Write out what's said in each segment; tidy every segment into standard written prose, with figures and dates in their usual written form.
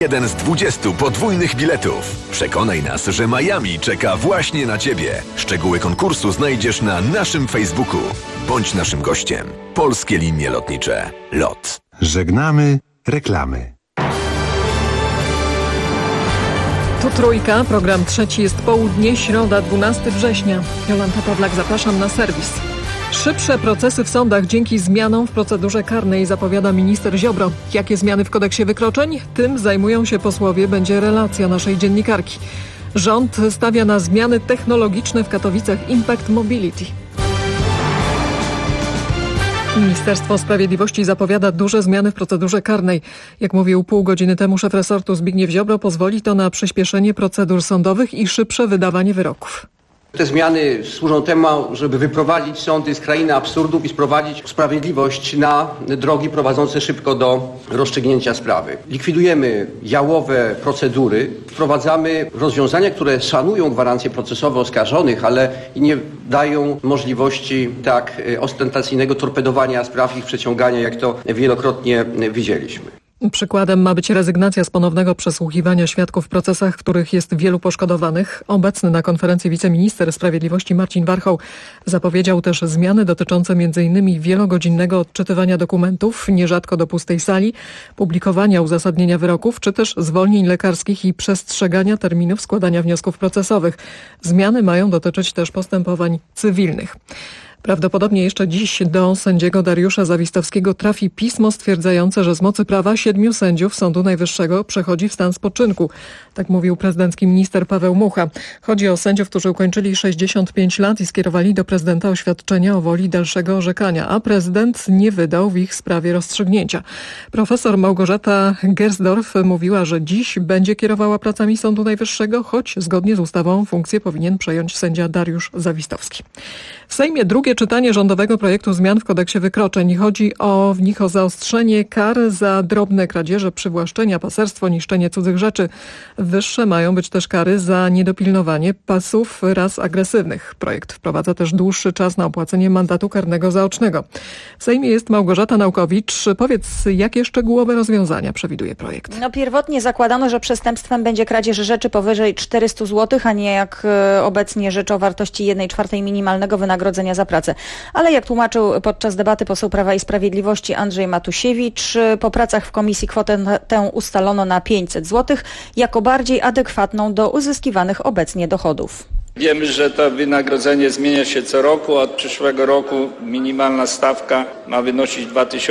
Jeden z 20 podwójnych biletów. Przekonaj nas, że Miami czeka właśnie na Ciebie. Szczegóły konkursu znajdziesz na naszym Facebooku. Bądź naszym gościem. Polskie Linie Lotnicze. LOT. Żegnamy reklamy. Tu Trójka, program trzeci jest południe, środa 12 września. Jolanta Pawlak, zapraszam na serwis. Szybsze procesy w sądach dzięki zmianom w procedurze karnej, zapowiada minister Ziobro. Jakie zmiany w kodeksie wykroczeń? Tym zajmują się posłowie, będzie relacja naszej dziennikarki. Rząd stawia na zmiany technologiczne w Katowicach Impact Mobility. Ministerstwo Sprawiedliwości zapowiada duże zmiany w procedurze karnej. Jak mówił pół godziny temu szef resortu Zbigniew Ziobro, pozwoli to na przyspieszenie procedur sądowych i szybsze wydawanie wyroków. Te zmiany służą temu, żeby wyprowadzić sądy z krainy absurdów i sprowadzić sprawiedliwość na drogi prowadzące szybko do rozstrzygnięcia sprawy. Likwidujemy jałowe procedury, wprowadzamy rozwiązania, które szanują gwarancje procesowe oskarżonych, ale nie dają możliwości tak ostentacyjnego torpedowania spraw, ich przeciągania, jak to wielokrotnie widzieliśmy. Przykładem ma być rezygnacja z ponownego przesłuchiwania świadków w procesach, w których jest wielu poszkodowanych. Obecny na konferencji wiceminister sprawiedliwości Marcin Warchoł zapowiedział też zmiany dotyczące m.in. wielogodzinnego odczytywania dokumentów, nierzadko do pustej sali, publikowania uzasadnienia wyroków, czy też zwolnień lekarskich i przestrzegania terminów składania wniosków procesowych. Zmiany mają dotyczyć też postępowań cywilnych. Prawdopodobnie jeszcze dziś do sędziego Dariusza Zawistowskiego trafi pismo stwierdzające, że z mocy prawa 7 sędziów Sądu Najwyższego przechodzi w stan spoczynku. Tak mówił prezydencki minister Paweł Mucha. Chodzi o sędziów, którzy ukończyli 65 lat i skierowali do prezydenta oświadczenia o woli dalszego orzekania, a prezydent nie wydał w ich sprawie rozstrzygnięcia. Profesor Małgorzata Gersdorf mówiła, że dziś będzie kierowała pracami Sądu Najwyższego, choć zgodnie z ustawą funkcję powinien przejąć sędzia Dariusz Zawistowski. W Sejmie drugie czytanie rządowego projektu zmian w kodeksie wykroczeń. Chodzi w nich o zaostrzenie kar za drobne kradzieże, przywłaszczenia, paserstwo, niszczenie cudzych rzeczy. Wyższe mają być też kary za niedopilnowanie pasów ras agresywnych. Projekt wprowadza też dłuższy czas na opłacenie mandatu karnego zaocznego. W Sejmie jest Małgorzata Naukowicz. Powiedz, jakie szczegółowe rozwiązania przewiduje projekt? Pierwotnie zakładano, że przestępstwem będzie kradzież rzeczy powyżej 400 zł, a nie jak obecnie rzecz o wartości 1/4 minimalnego wynagrodzenia za pracę. Ale jak tłumaczył podczas debaty poseł Prawa i Sprawiedliwości Andrzej Matusiewicz, po pracach w komisji kwotę tę ustalono na 500 zł jako bardziej adekwatną do uzyskiwanych obecnie dochodów. Wiemy, że to wynagrodzenie zmienia się co roku. Od przyszłego roku minimalna stawka ma wynosić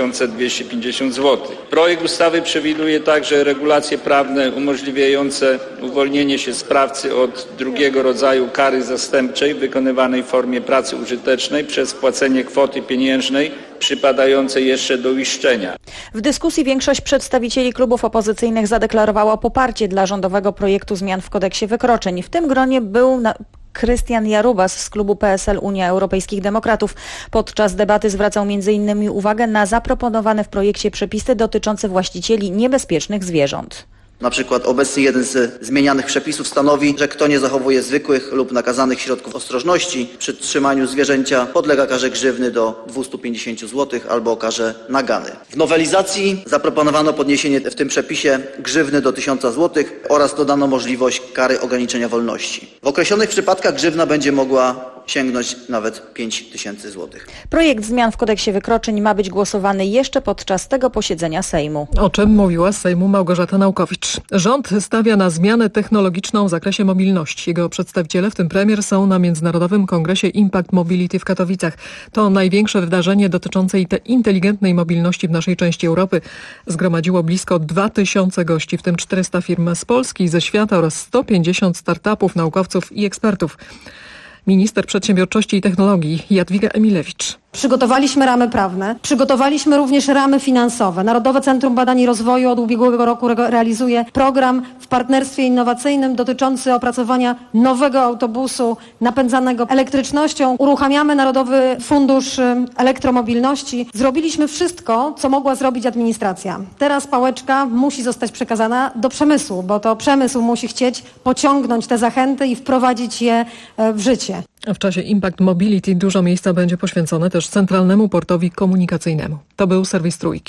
2250 zł. Projekt ustawy przewiduje także regulacje prawne umożliwiające uwolnienie się sprawcy od drugiego rodzaju kary zastępczej wykonywanej w formie pracy użytecznej przez wpłacenie kwoty pieniężnej przypadającej jeszcze do uiszczenia. W dyskusji większość przedstawicieli klubów opozycyjnych zadeklarowała poparcie dla rządowego projektu zmian w kodeksie wykroczeń. W tym gronie był Krystian Jarubas z klubu PSL Unia Europejskich Demokratów. Podczas debaty zwracał m.in. uwagę na zaproponowane w projekcie przepisy dotyczące właścicieli niebezpiecznych zwierząt. Na przykład obecnie jeden z zmienianych przepisów stanowi, że kto nie zachowuje zwykłych lub nakazanych środków ostrożności przy trzymaniu zwierzęcia, podlega karze grzywny do 250 zł albo karze nagany. W nowelizacji zaproponowano podniesienie w tym przepisie grzywny do 1000 zł oraz dodano możliwość kary ograniczenia wolności. W określonych przypadkach grzywna będzie mogła sięgnąć nawet 5000 zł. Projekt zmian w kodeksie wykroczeń ma być głosowany jeszcze podczas tego posiedzenia Sejmu. O czym mówiła z Sejmu Małgorzata Naukowicz. Rząd stawia na zmianę technologiczną w zakresie mobilności. Jego przedstawiciele, w tym premier, są na Międzynarodowym Kongresie Impact Mobility w Katowicach. To największe wydarzenie dotyczące inteligentnej mobilności w naszej części Europy. Zgromadziło blisko 2000 gości, w tym 400 firm z Polski i ze świata oraz 150 startupów, naukowców i ekspertów. Minister Przedsiębiorczości i Technologii Jadwiga Emilewicz. Przygotowaliśmy ramy prawne, przygotowaliśmy również ramy finansowe. Narodowe Centrum Badań i Rozwoju od ubiegłego roku realizuje program w partnerstwie innowacyjnym dotyczący opracowania nowego autobusu napędzanego elektrycznością. Uruchamiamy Narodowy Fundusz Elektromobilności. Zrobiliśmy wszystko, co mogła zrobić administracja. Teraz pałeczka musi zostać przekazana do przemysłu, bo to przemysł musi chcieć pociągnąć te zachęty i wprowadzić je w życie. W czasie Impact Mobility dużo miejsca będzie poświęcone też Centralnemu Portowi Komunikacyjnemu. To był serwis Trójki.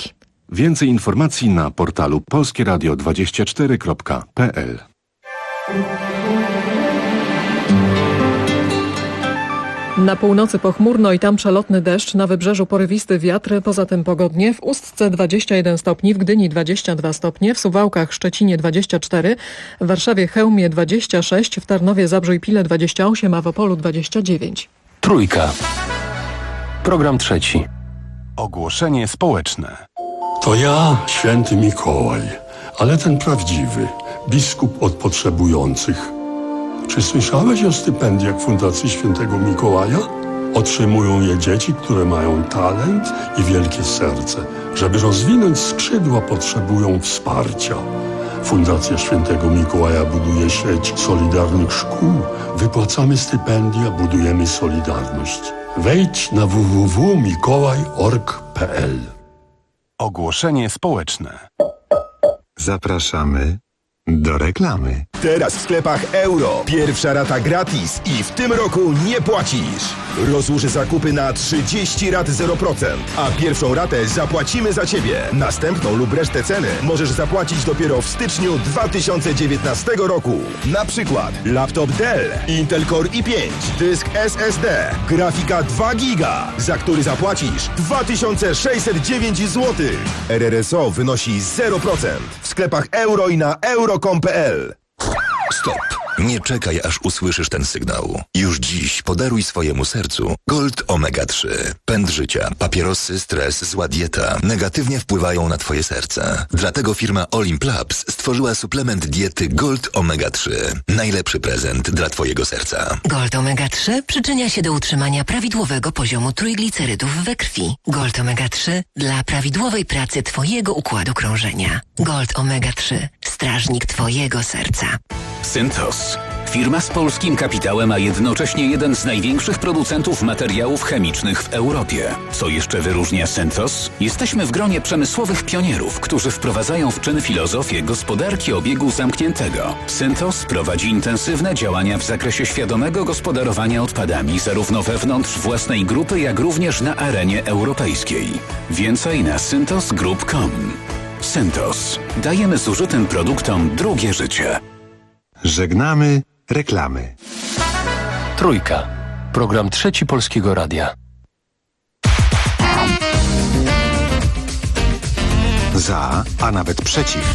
Więcej informacji na portalu polskieradio24.pl. Na północy pochmurno i tam przelotny deszcz, na wybrzeżu porywisty wiatr, poza tym pogodnie. W Ustce 21 stopni, w Gdyni 22 stopnie, w Suwałkach, Szczecinie 24, w Warszawie, Chełmie 26, w Tarnowie, Zabrzu i Pile 28, a w Opolu 29. Trójka. Program trzeci. Ogłoszenie społeczne. To ja, święty Mikołaj, ale ten prawdziwy, biskup od potrzebujących. Czy słyszałeś o stypendiach Fundacji Świętego Mikołaja? Otrzymują je dzieci, które mają talent i wielkie serce. Żeby rozwinąć skrzydła, potrzebują wsparcia. Fundacja Świętego Mikołaja buduje sieć solidarnych szkół. Wypłacamy stypendia, budujemy solidarność. Wejdź na www.mikołaj.org.pl. Ogłoszenie społeczne. Zapraszamy do reklamy. Teraz w sklepach Euro. Pierwsza rata gratis i w tym roku nie płacisz. Rozłóż zakupy na 30 rat 0%, a pierwszą ratę zapłacimy za Ciebie. Następną lub resztę ceny możesz zapłacić dopiero w styczniu 2019 roku. Na przykład laptop Dell, Intel Core i5, dysk SSD, grafika 2 giga, za który zapłacisz 2609 zł. RRSO wynosi 0%. W sklepach Euro i na euro.com.pl. Stop! Nie czekaj, aż usłyszysz ten sygnał. Już dziś podaruj swojemu sercu Gold Omega 3. Pęd życia, papierosy, stres, zła dieta negatywnie wpływają na twoje serce. Dlatego firma Olimp Labs stworzyła suplement diety Gold Omega 3. Najlepszy prezent dla twojego serca. Gold Omega 3 przyczynia się do utrzymania prawidłowego poziomu trójglicerydów we krwi. Gold Omega 3 dla prawidłowej pracy twojego układu krążenia. Gold Omega 3. Strażnik twojego serca. Synthos. Firma z polskim kapitałem, a jednocześnie jeden z największych producentów materiałów chemicznych w Europie. Co jeszcze wyróżnia Synthos? Jesteśmy w gronie przemysłowych pionierów, którzy wprowadzają w czyn filozofię gospodarki obiegu zamkniętego. Synthos prowadzi intensywne działania w zakresie świadomego gospodarowania odpadami, zarówno wewnątrz własnej grupy, jak również na arenie europejskiej. Więcej na synthosgroup.com. Synthos. Dajemy zużytym produktom drugie życie. Żegnamy reklamy. Trójka. Program trzeci Polskiego Radia. Za, a nawet przeciw.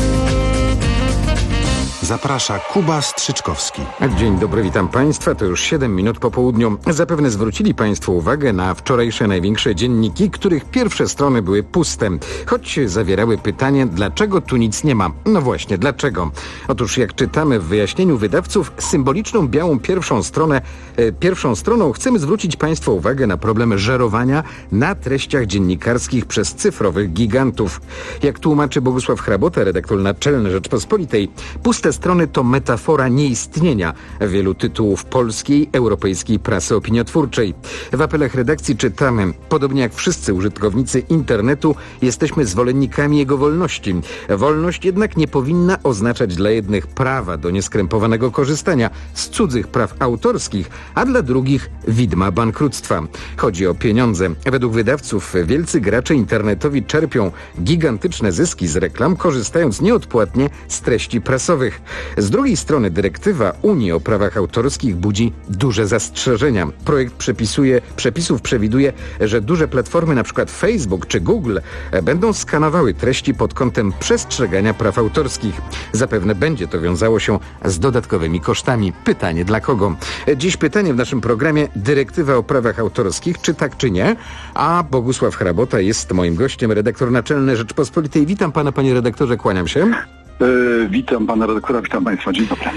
Zaprasza Kuba Strzyczkowski. Dzień dobry, witam Państwa. To już 7 minut po południu. Zapewne zwrócili Państwo uwagę na wczorajsze największe dzienniki, których pierwsze strony były puste. Choć zawierały pytanie, dlaczego tu nic nie ma. No właśnie, dlaczego? Otóż jak czytamy w wyjaśnieniu wydawców, symboliczną białą pierwszą stroną chcemy zwrócić Państwa uwagę na problem żerowania na treściach dziennikarskich przez cyfrowych gigantów. Jak tłumaczy Bogusław Hrabota, redaktor naczelny Rzeczpospolitej, puste strony to metafora nieistnienia wielu tytułów polskiej, europejskiej prasy opiniotwórczej. W apelach redakcji czytamy: podobnie jak wszyscy użytkownicy internetu, jesteśmy zwolennikami jego wolności. Wolność jednak nie powinna oznaczać dla jednych prawa do nieskrępowanego korzystania z cudzych praw autorskich, a dla drugich widma bankructwa. Chodzi o pieniądze. Według wydawców wielcy gracze internetowi czerpią gigantyczne zyski z reklam, korzystając nieodpłatnie z treści prasowych. Z drugiej strony dyrektywa Unii o prawach autorskich budzi duże zastrzeżenia. Projekt przepisów przewiduje, że duże platformy, np. Facebook czy Google, będą skanowały treści pod kątem przestrzegania praw autorskich. Zapewne będzie to wiązało się z dodatkowymi kosztami. Pytanie dla kogo? Dziś pytanie w naszym programie: dyrektywa o prawach autorskich, czy tak, czy nie? A Bogusław Hrabota jest moim gościem, redaktor naczelny Rzeczpospolitej. Witam pana, panie redaktorze, kłaniam się. Witam pana redaktora, witam państwa, dzień dobry.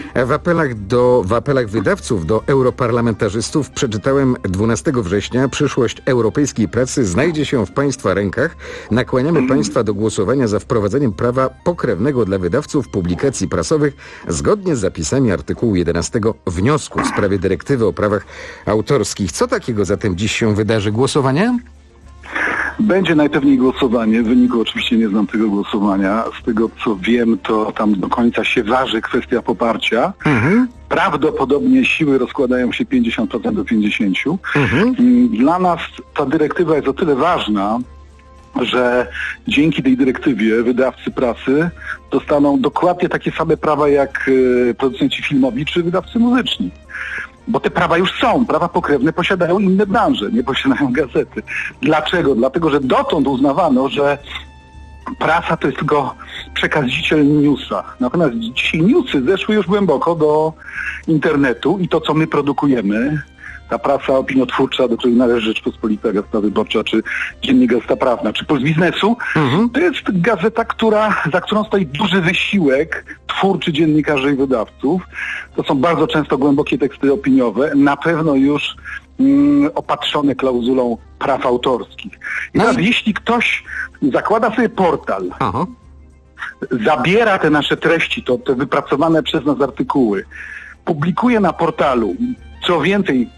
W apelach wydawców do europarlamentarzystów przeczytałem 12 września: przyszłość europejskiej pracy znajdzie się w państwa rękach. Nakłaniamy państwa do głosowania za wprowadzeniem prawa pokrewnego dla wydawców publikacji prasowych zgodnie z zapisami artykułu 11 wniosku w sprawie dyrektywy o prawach autorskich. Co takiego zatem dziś się wydarzy? Głosowanie? Będzie najpewniej głosowanie. W wyniku oczywiście nie znam tego głosowania. Z tego co wiem, to tam do końca się waży kwestia poparcia. Prawdopodobnie siły rozkładają się 50% do 50%. Dla nas ta dyrektywa jest o tyle ważna, że dzięki tej dyrektywie wydawcy prasy dostaną dokładnie takie same prawa jak producenci filmowi czy wydawcy muzyczni. Bo te prawa już są. Prawa pokrewne posiadają inne branże, nie posiadają gazety. Dlaczego? Dlatego, że dotąd uznawano, że prasa to jest tylko przekaziciel newsa. Natomiast dzisiaj newsy zeszły już głęboko do internetu i to, co my produkujemy, ta prasa opiniotwórcza, do której należy Rzeczpospolita, Gazeta Wyborcza, czy Dziennik Gazeta Prawna, czy Puls Biznesu, to jest gazeta, za którą stoi duży wysiłek twórczy dziennikarzy i wydawców. To są bardzo często głębokie teksty opiniowe, na pewno już opatrzone klauzulą praw autorskich. I teraz jeśli ktoś zakłada sobie portal, zabiera te nasze treści, te wypracowane przez nas artykuły, publikuje na portalu, co więcej,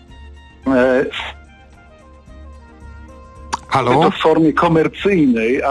to w formie komercyjnej,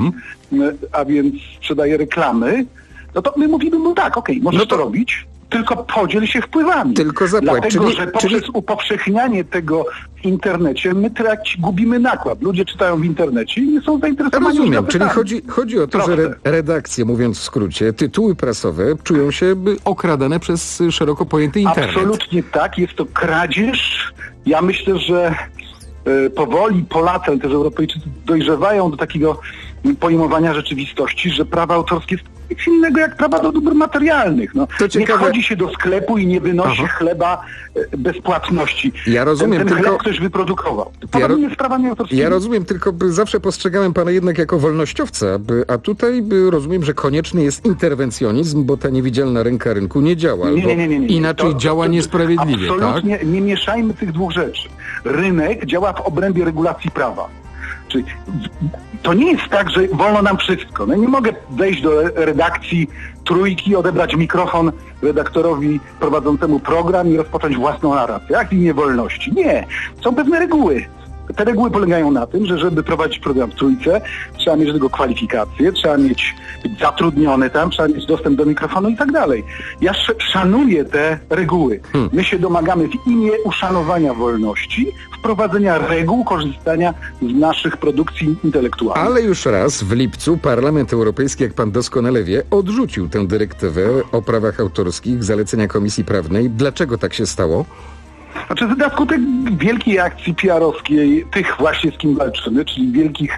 a więc sprzedaje reklamy, no to my mówimy mu tak, możesz to robić, tylko podziel się wpływami. Tylko zapłać. Dlatego, że poprzez upowszechnianie tego w internecie my gubimy nakład. Ludzie czytają w internecie i nie są zainteresowani. Rozumiem, czyli chodzi o to, że redakcje, mówiąc w skrócie, tytuły prasowe czują się okradane przez szeroko pojęty internet. Absolutnie tak, jest to kradzież. Ja myślę, że powoli Polacy, ale też Europejczycy dojrzewają do takiego pojmowania rzeczywistości, że prawa autorskie jest nic innego jak prawa do dóbr materialnych. No, nie wchodzi się do sklepu i nie wynosi chleba bez płatności. Ja rozumiem, ten chleb ktoś wyprodukował. Podobnie z prawami autorskimi. Ja rozumiem, tylko zawsze postrzegałem pana jednak jako wolnościowca, a tutaj rozumiem, że konieczny jest interwencjonizm, bo ta niewidzialna ręka rynku nie działa. Nie. Inaczej działa niesprawiedliwie, absolutnie nie mieszajmy tych dwóch rzeczy. Rynek działa w obrębie regulacji prawa. Czyli to nie jest tak, że wolno nam wszystko. No nie mogę wejść do redakcji Trójki, odebrać mikrofon redaktorowi prowadzącemu program i rozpocząć własną narrację. Jak w imię wolności? Nie. Są pewne reguły. Te reguły polegają na tym, że żeby prowadzić program w Trójce, trzeba mieć do tego kwalifikacje, trzeba być zatrudniony tam, trzeba mieć dostęp do mikrofonu i tak dalej. Ja szanuję te reguły. My się domagamy w imię uszanowania wolności, wprowadzenia reguł korzystania z naszych produkcji intelektualnych. Ale już raz w lipcu Parlament Europejski, jak pan doskonale wie, odrzucił tę dyrektywę o prawach autorskich, zalecenia Komisji Prawnej. Dlaczego tak się stało? Znaczy na skutek wielkiej akcji PR-owskiej, tych właśnie z kim walczymy, czyli wielkich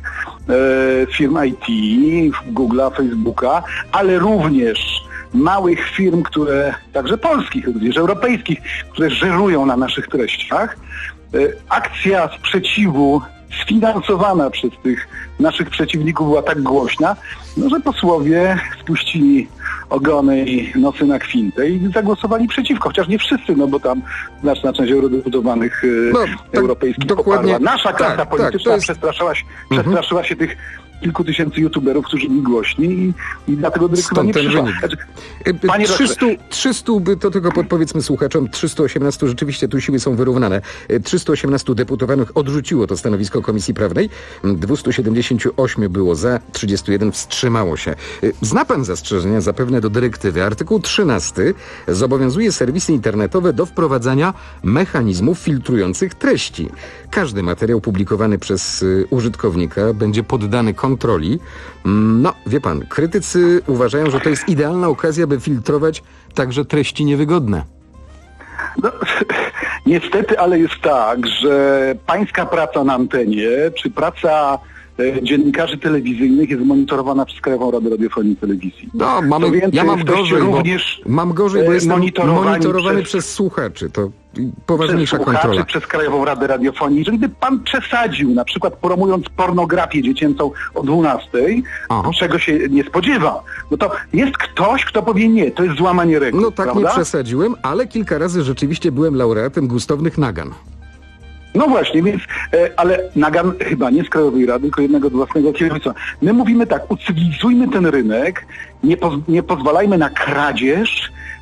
firm IT, Google'a, Facebooka, ale również małych firm, także polskich, również europejskich, które żerują na naszych treściach. Akcja sprzeciwu sfinansowana przez tych naszych przeciwników była tak głośna, że posłowie spuścili ogony i nosy na kwintę i zagłosowali przeciwko, chociaż nie wszyscy, bo tam znaczna część eurodeputowanych europejskich poparła. Nasza klasa polityczna przestraszyła się tych kilku tysięcy youtuberów, którzy byli głośni i dlatego dyrektywa nie przyszła. 300, to tylko podpowiedzmy słuchaczom, 318 rzeczywiście tu siły są wyrównane. 318 deputowanych odrzuciło to stanowisko Komisji Prawnej, 278 było za, 31 wstrzymało się. Zna pan zastrzeżenia zapewne do dyrektywy. Artykuł 13 zobowiązuje serwisy internetowe do wprowadzania mechanizmów filtrujących treści. Każdy materiał publikowany przez użytkownika będzie poddany kontroli. No, wie pan, krytycy uważają, że to jest idealna okazja, by filtrować także treści niewygodne. No, niestety, ale jest tak, że pańska praca na antenie, czy praca dziennikarzy telewizyjnych jest monitorowana przez Krajową Radę Radiofonii i Telewizji. No, ja mam gorzej, bo jestem monitorowany przez słuchaczy. To poważniejsza kontrola. Przez Krajową Radę Radiofonii. Jeżeli by pan przesadził, na przykład promując pornografię dziecięcą o 12:00, czego się nie spodziewa, no to jest ktoś, kto powie nie, to jest złamanie reguł. No tak, prawda? Nie przesadziłem, ale kilka razy rzeczywiście byłem laureatem gustownych nagan. No właśnie, więc, ale nagan chyba nie z Krajowej Rady, tylko jednego własnego kierownictwa. My mówimy tak, ucywilizujmy ten rynek, nie pozwalajmy na kradzież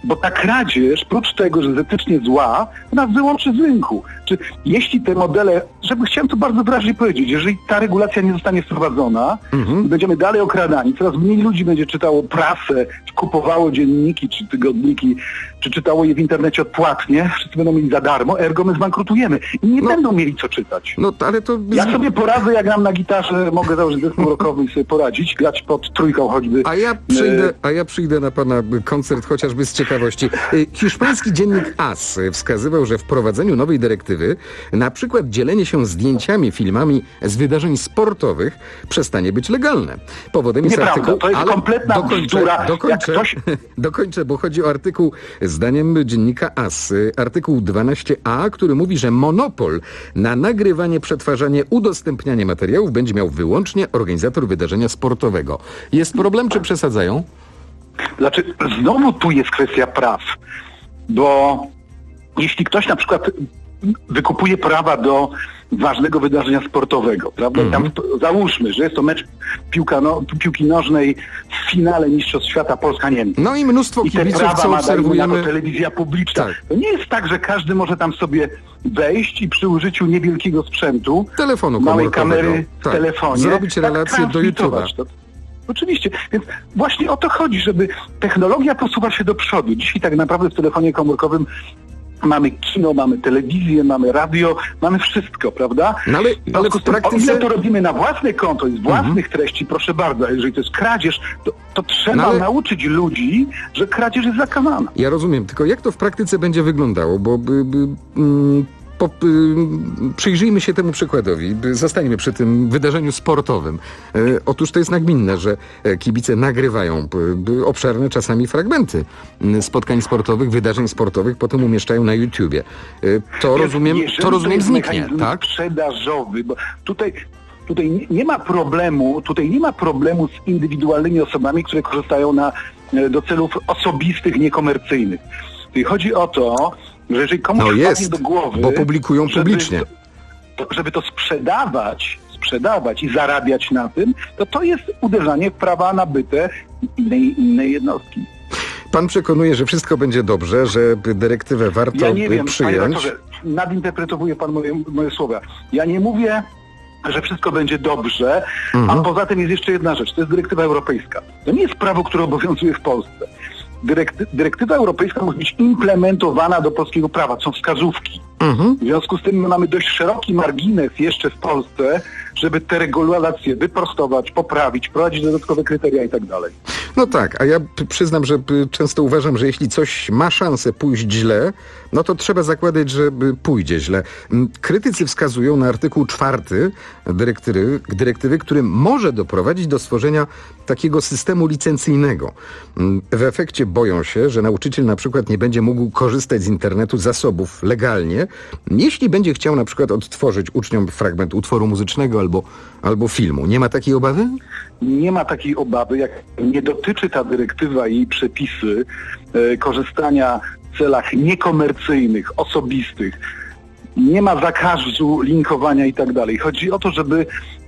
Bo ta kradzież, prócz tego, że jest etycznie zła, nas wyłączy z rynku. Czy jeśli te modele, chciałem to bardzo wyraźnie powiedzieć, jeżeli ta regulacja nie zostanie wprowadzona, będziemy dalej okradani, coraz mniej ludzi będzie czytało prasę, czy kupowało dzienniki, czy tygodniki, czy czytało je w internecie odpłatnie, wszyscy będą mieli za darmo, ergo my zbankrutujemy i nie będą mieli co czytać. Ale to... Ja sobie poradzę, jak gram na gitarze, mogę założyć zespół rockowy i sobie poradzić, grać pod Trójką choćby. A ja przyjdę na pana koncert chociażby z ciekawości. Hiszpański dziennik AS wskazywał, że w wprowadzeniu nowej dyrektywy na przykład dzielenie się zdjęciami, filmami z wydarzeń sportowych przestanie być legalne. Powodem jest artykuł... To jest kompletna bzdura. Dokończę, bo chodzi o artykuł, zdaniem dziennika AS, artykuł 12a, który mówi, że monopol na nagrywanie, przetwarzanie, udostępnianie materiałów będzie miał wyłącznie organizator wydarzenia sportowego. Jest problem, czy przesadzają? Znaczy, znowu tu jest kwestia praw, bo jeśli ktoś na przykład wykupuje prawa do ważnego wydarzenia sportowego, prawda? I tam załóżmy, że jest to mecz piłki nożnej w finale Mistrzostw Świata Polska-Niemcy. No i mnóstwo kibiców, co obserwujemy. To telewizja publiczna. Tak. To nie jest tak, że każdy może tam sobie wejść i przy użyciu niewielkiego sprzętu, telefonu małej kamery w telefonie, zrobić relację do YouTube'a. Oczywiście, więc właśnie o to chodzi, żeby technologia posuwa się do przodu. Dzisiaj tak naprawdę w telefonie komórkowym mamy kino, mamy telewizję, mamy radio, mamy wszystko, prawda? Ale w praktyce... O ile to robimy na własne konto i z własnych treści, proszę bardzo, a jeżeli to jest kradzież, to trzeba nauczyć ludzi, że kradzież jest zakazana. Ja rozumiem, tylko jak to w praktyce będzie wyglądało, bo... Przyjrzyjmy się temu przykładowi. Zostańmy przy tym wydarzeniu sportowym. Otóż to jest nagminne, że kibice nagrywają obszerne czasami fragmenty spotkań sportowych, wydarzeń sportowych, potem umieszczają na YouTubie. To rozumiem zniknie, tak? Sprzedażowy, bo tutaj nie ma problemu z indywidualnymi osobami, które korzystają do celów osobistych, niekomercyjnych. Tutaj chodzi o to, że jeżeli komuś wpadnie do głowy, bo publikują publicznie, żeby to sprzedawać i zarabiać na tym, to jest uderzanie w prawa nabyte innej jednostki. Pan przekonuje, że wszystko będzie dobrze, że dyrektywę warto przyjąć? Panie doktorze, nadinterpretowuje pan moje słowa. Ja nie mówię, że wszystko będzie dobrze, a poza tym jest jeszcze jedna rzecz, to jest dyrektywa europejska. To nie jest prawo, które obowiązuje w Polsce. Dyrektywa europejska musi być implementowana do polskiego prawa, są wskazówki. W związku z tym mamy dość szeroki margines jeszcze w Polsce, żeby te regulacje wyprostować, poprawić, wprowadzić dodatkowe kryteria i tak dalej. No tak, a ja przyznam, że często uważam, że jeśli coś ma szansę pójść źle, no to trzeba zakładać, że pójdzie źle. Krytycy wskazują na artykuł 4 dyrektywy, który może doprowadzić do stworzenia takiego systemu licencyjnego. W efekcie boją się, że nauczyciel na przykład nie będzie mógł korzystać z internetu zasobów legalnie, jeśli będzie chciał na przykład odtworzyć uczniom fragment utworu muzycznego albo filmu. Nie ma takiej obawy? Nie ma takiej obawy, jak nie dotyczy ta dyrektywa i jej przepisy korzystania w celach niekomercyjnych, osobistych. Nie ma zakazu linkowania i tak dalej. Chodzi o to, żeby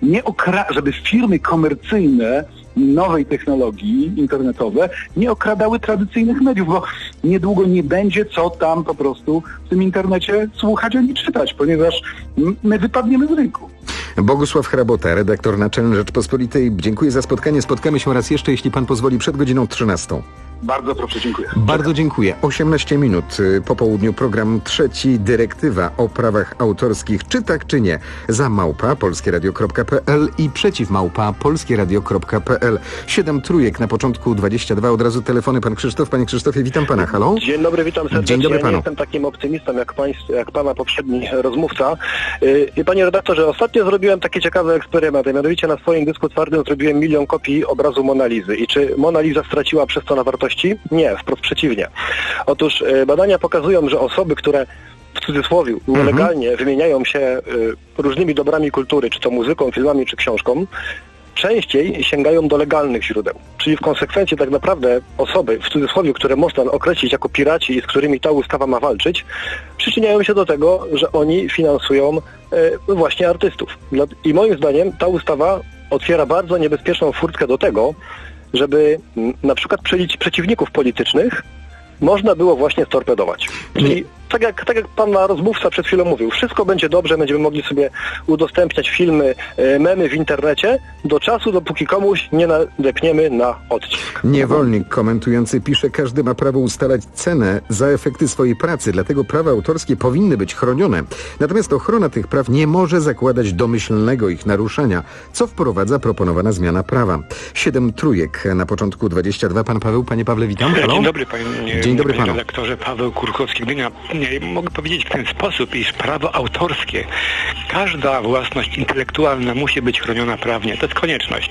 firmy komercyjne nowej technologii internetowe nie okradały tradycyjnych mediów, bo niedługo nie będzie co tam po prostu w tym internecie słuchać ani czytać, ponieważ my wypadniemy z rynku. Bogusław Hrabota, redaktor naczelny Rzeczpospolitej. Dziękuję za spotkanie. Spotkamy się raz jeszcze, jeśli pan pozwoli, przed godziną 13. Bardzo proszę, dziękuję. Bardzo dziękuję. 18 minut po południu, program trzeci, dyrektywa o prawach autorskich. Czy tak, czy nie? Za @polskieradio.pl i przeciw @polskieradio.pl. 7 trójek na początku 22. Od razu telefony. Pan Krzysztof. Panie Krzysztofie, witam pana. Halo? Dzień dobry, witam serdecznie. Dzień dobry panu. Ja nie jestem takim optymistą jak pana poprzedni rozmówca. I panie redaktorze, ostatnio zrobiłem taki ciekawy eksperyment. Mianowicie na swoim dysku twardym zrobiłem 1 000 000 kopii obrazu Mona Lizy. I czy Mona Lisa straciła przez to na wartości? Nie, wprost przeciwnie. Otóż badania pokazują, że osoby, które w cudzysłowie nielegalnie wymieniają się różnymi dobrami kultury, czy to muzyką, filmami, czy książką, częściej sięgają do legalnych źródeł. Czyli w konsekwencji tak naprawdę osoby, w cudzysłowie, które można określić jako piraci i z którymi ta ustawa ma walczyć, przyczyniają się do tego, że oni finansują właśnie artystów. I moim zdaniem ta ustawa otwiera bardzo niebezpieczną furtkę do tego, żeby na przykład przeciwników politycznych można było właśnie storpedować. Czyli tak jak pan rozmówca przed chwilą mówił, wszystko będzie dobrze, będziemy mogli sobie udostępniać filmy, memy w internecie do czasu, dopóki komuś nie nadepniemy na odcisk. Niewolnik komentujący pisze, każdy ma prawo ustalać cenę za efekty swojej pracy, dlatego prawa autorskie powinny być chronione. Natomiast ochrona tych praw nie może zakładać domyślnego ich naruszenia, co wprowadza proponowana zmiana prawa. 7 trójek na początku 22. Pan Paweł, panie Pawle, witam. Halo? Dzień dobry, Dzień dobry panu. redaktorze. Paweł Kurkowski, Gdynia. Mogę powiedzieć w ten sposób, iż prawo autorskie, każda własność intelektualna musi być chroniona prawnie. To jest konieczność.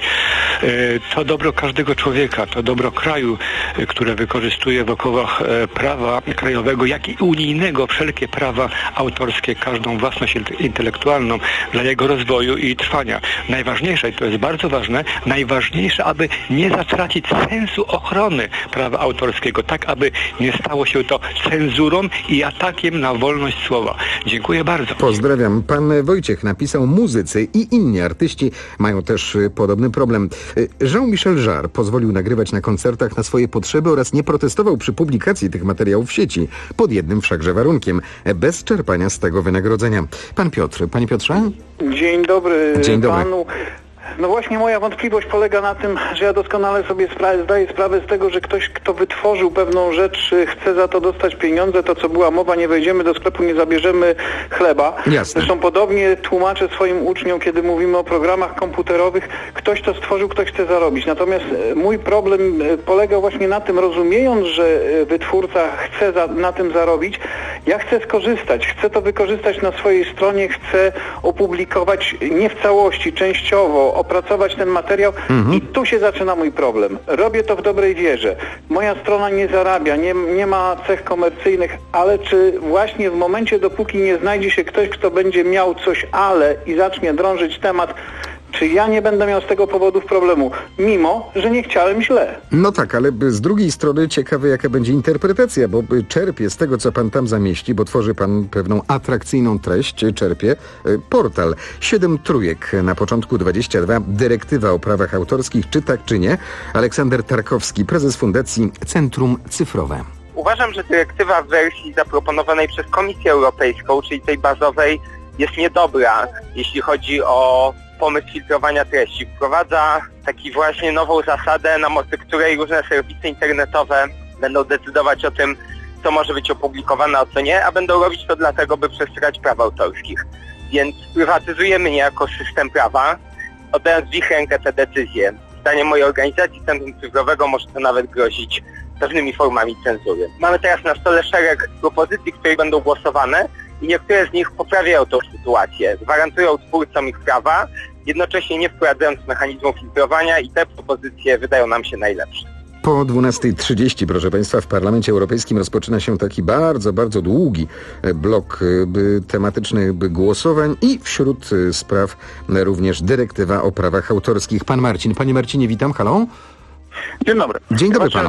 To dobro każdego człowieka, to dobro kraju, które wykorzystuje w okołach prawa krajowego, jak i unijnego, wszelkie prawa autorskie, każdą własność intelektualną dla jego rozwoju i trwania. Najważniejsze, i to jest bardzo ważne, najważniejsze, aby nie zatracić sensu ochrony prawa autorskiego, tak aby nie stało się to cenzurą i atakiem na wolność słowa. Dziękuję bardzo. Pozdrawiam. Pan Wojciech napisał, muzycy i inni artyści mają też podobny problem. Jean-Michel Jarre pozwolił nagrywać na koncertach na swoje potrzeby oraz nie protestował przy publikacji tych materiałów w sieci. Pod jednym wszakże warunkiem. Bez czerpania z tego wynagrodzenia. Pan Piotr. Panie Piotrze? Dzień dobry, Dzień dobry panu. No właśnie moja wątpliwość polega na tym, że ja doskonale sobie zdaję sprawę z tego, że ktoś, kto wytworzył pewną rzecz, chce za to dostać pieniądze. To, co była mowa, nie wejdziemy do sklepu, nie zabierzemy chleba. Jasne. Zresztą podobnie tłumaczę swoim uczniom, kiedy mówimy o programach komputerowych, ktoś to stworzył, ktoś chce zarobić. Natomiast mój problem polega właśnie na tym, rozumiejąc, że wytwórca chce na tym zarobić, ja chcę skorzystać, chcę to wykorzystać na swojej stronie, chcę opublikować nie w całości, częściowo, opracować ten materiał i tu się zaczyna mój problem. Robię to w dobrej wierze. Moja strona nie zarabia, nie ma cech komercyjnych, ale czy właśnie w momencie, dopóki nie znajdzie się ktoś, kto będzie miał coś ale i zacznie drążyć temat, czy ja nie będę miał z tego powodów problemu, mimo że nie chciałem źle. No tak, ale z drugiej strony ciekawe, jaka będzie interpretacja, bo czerpie z tego, co pan tam zamieści, bo tworzy pan pewną atrakcyjną treść, czerpie portal. 7 trójek na początku 22, dyrektywa o prawach autorskich, czy tak, czy nie? Aleksander Tarkowski, prezes Fundacji Centrum Cyfrowe. Uważam, że dyrektywa w wersji zaproponowanej przez Komisję Europejską, czyli tej bazowej, jest niedobra, jeśli chodzi o pomysł filtrowania treści. Wprowadza taki właśnie nową zasadę, na mocy której różne serwisy internetowe będą decydować o tym, co może być opublikowane, a co nie, a będą robić to dlatego, by przestrzegać praw autorskich. Więc prywatyzujemy niejako system prawa, oddając w ich rękę te decyzje. Zdaniem mojej organizacji Centrum Cyfrowego może to nawet grozić pewnymi formami cenzury. Mamy teraz na stole szereg propozycji, które będą głosowane i niektóre z nich poprawiają tą sytuację, gwarantują twórcom ich prawa, jednocześnie nie wprowadzając mechanizmu filtrowania i te propozycje wydają nam się najlepsze. Po 12:30, proszę Państwa, w Parlamencie Europejskim rozpoczyna się taki bardzo, bardzo długi blok tematycznych głosowań i wśród spraw również dyrektywa o prawach autorskich. Pan Marcin. Panie Marcinie, witam. Halo? Dzień dobry. Dzień dobry panu.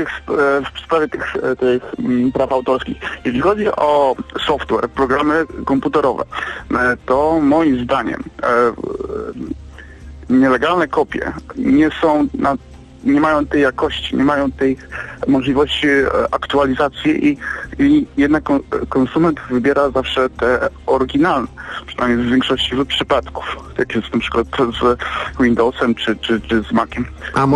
W sprawie tych praw autorskich. Jeśli chodzi o software, programy komputerowe, to moim zdaniem nielegalne kopie nie mają tej jakości, nie mają tej możliwości aktualizacji i jednak konsument wybiera zawsze te oryginalne, przynajmniej w większości przypadków, jak jest na przykład z Windowsem czy z Maciem.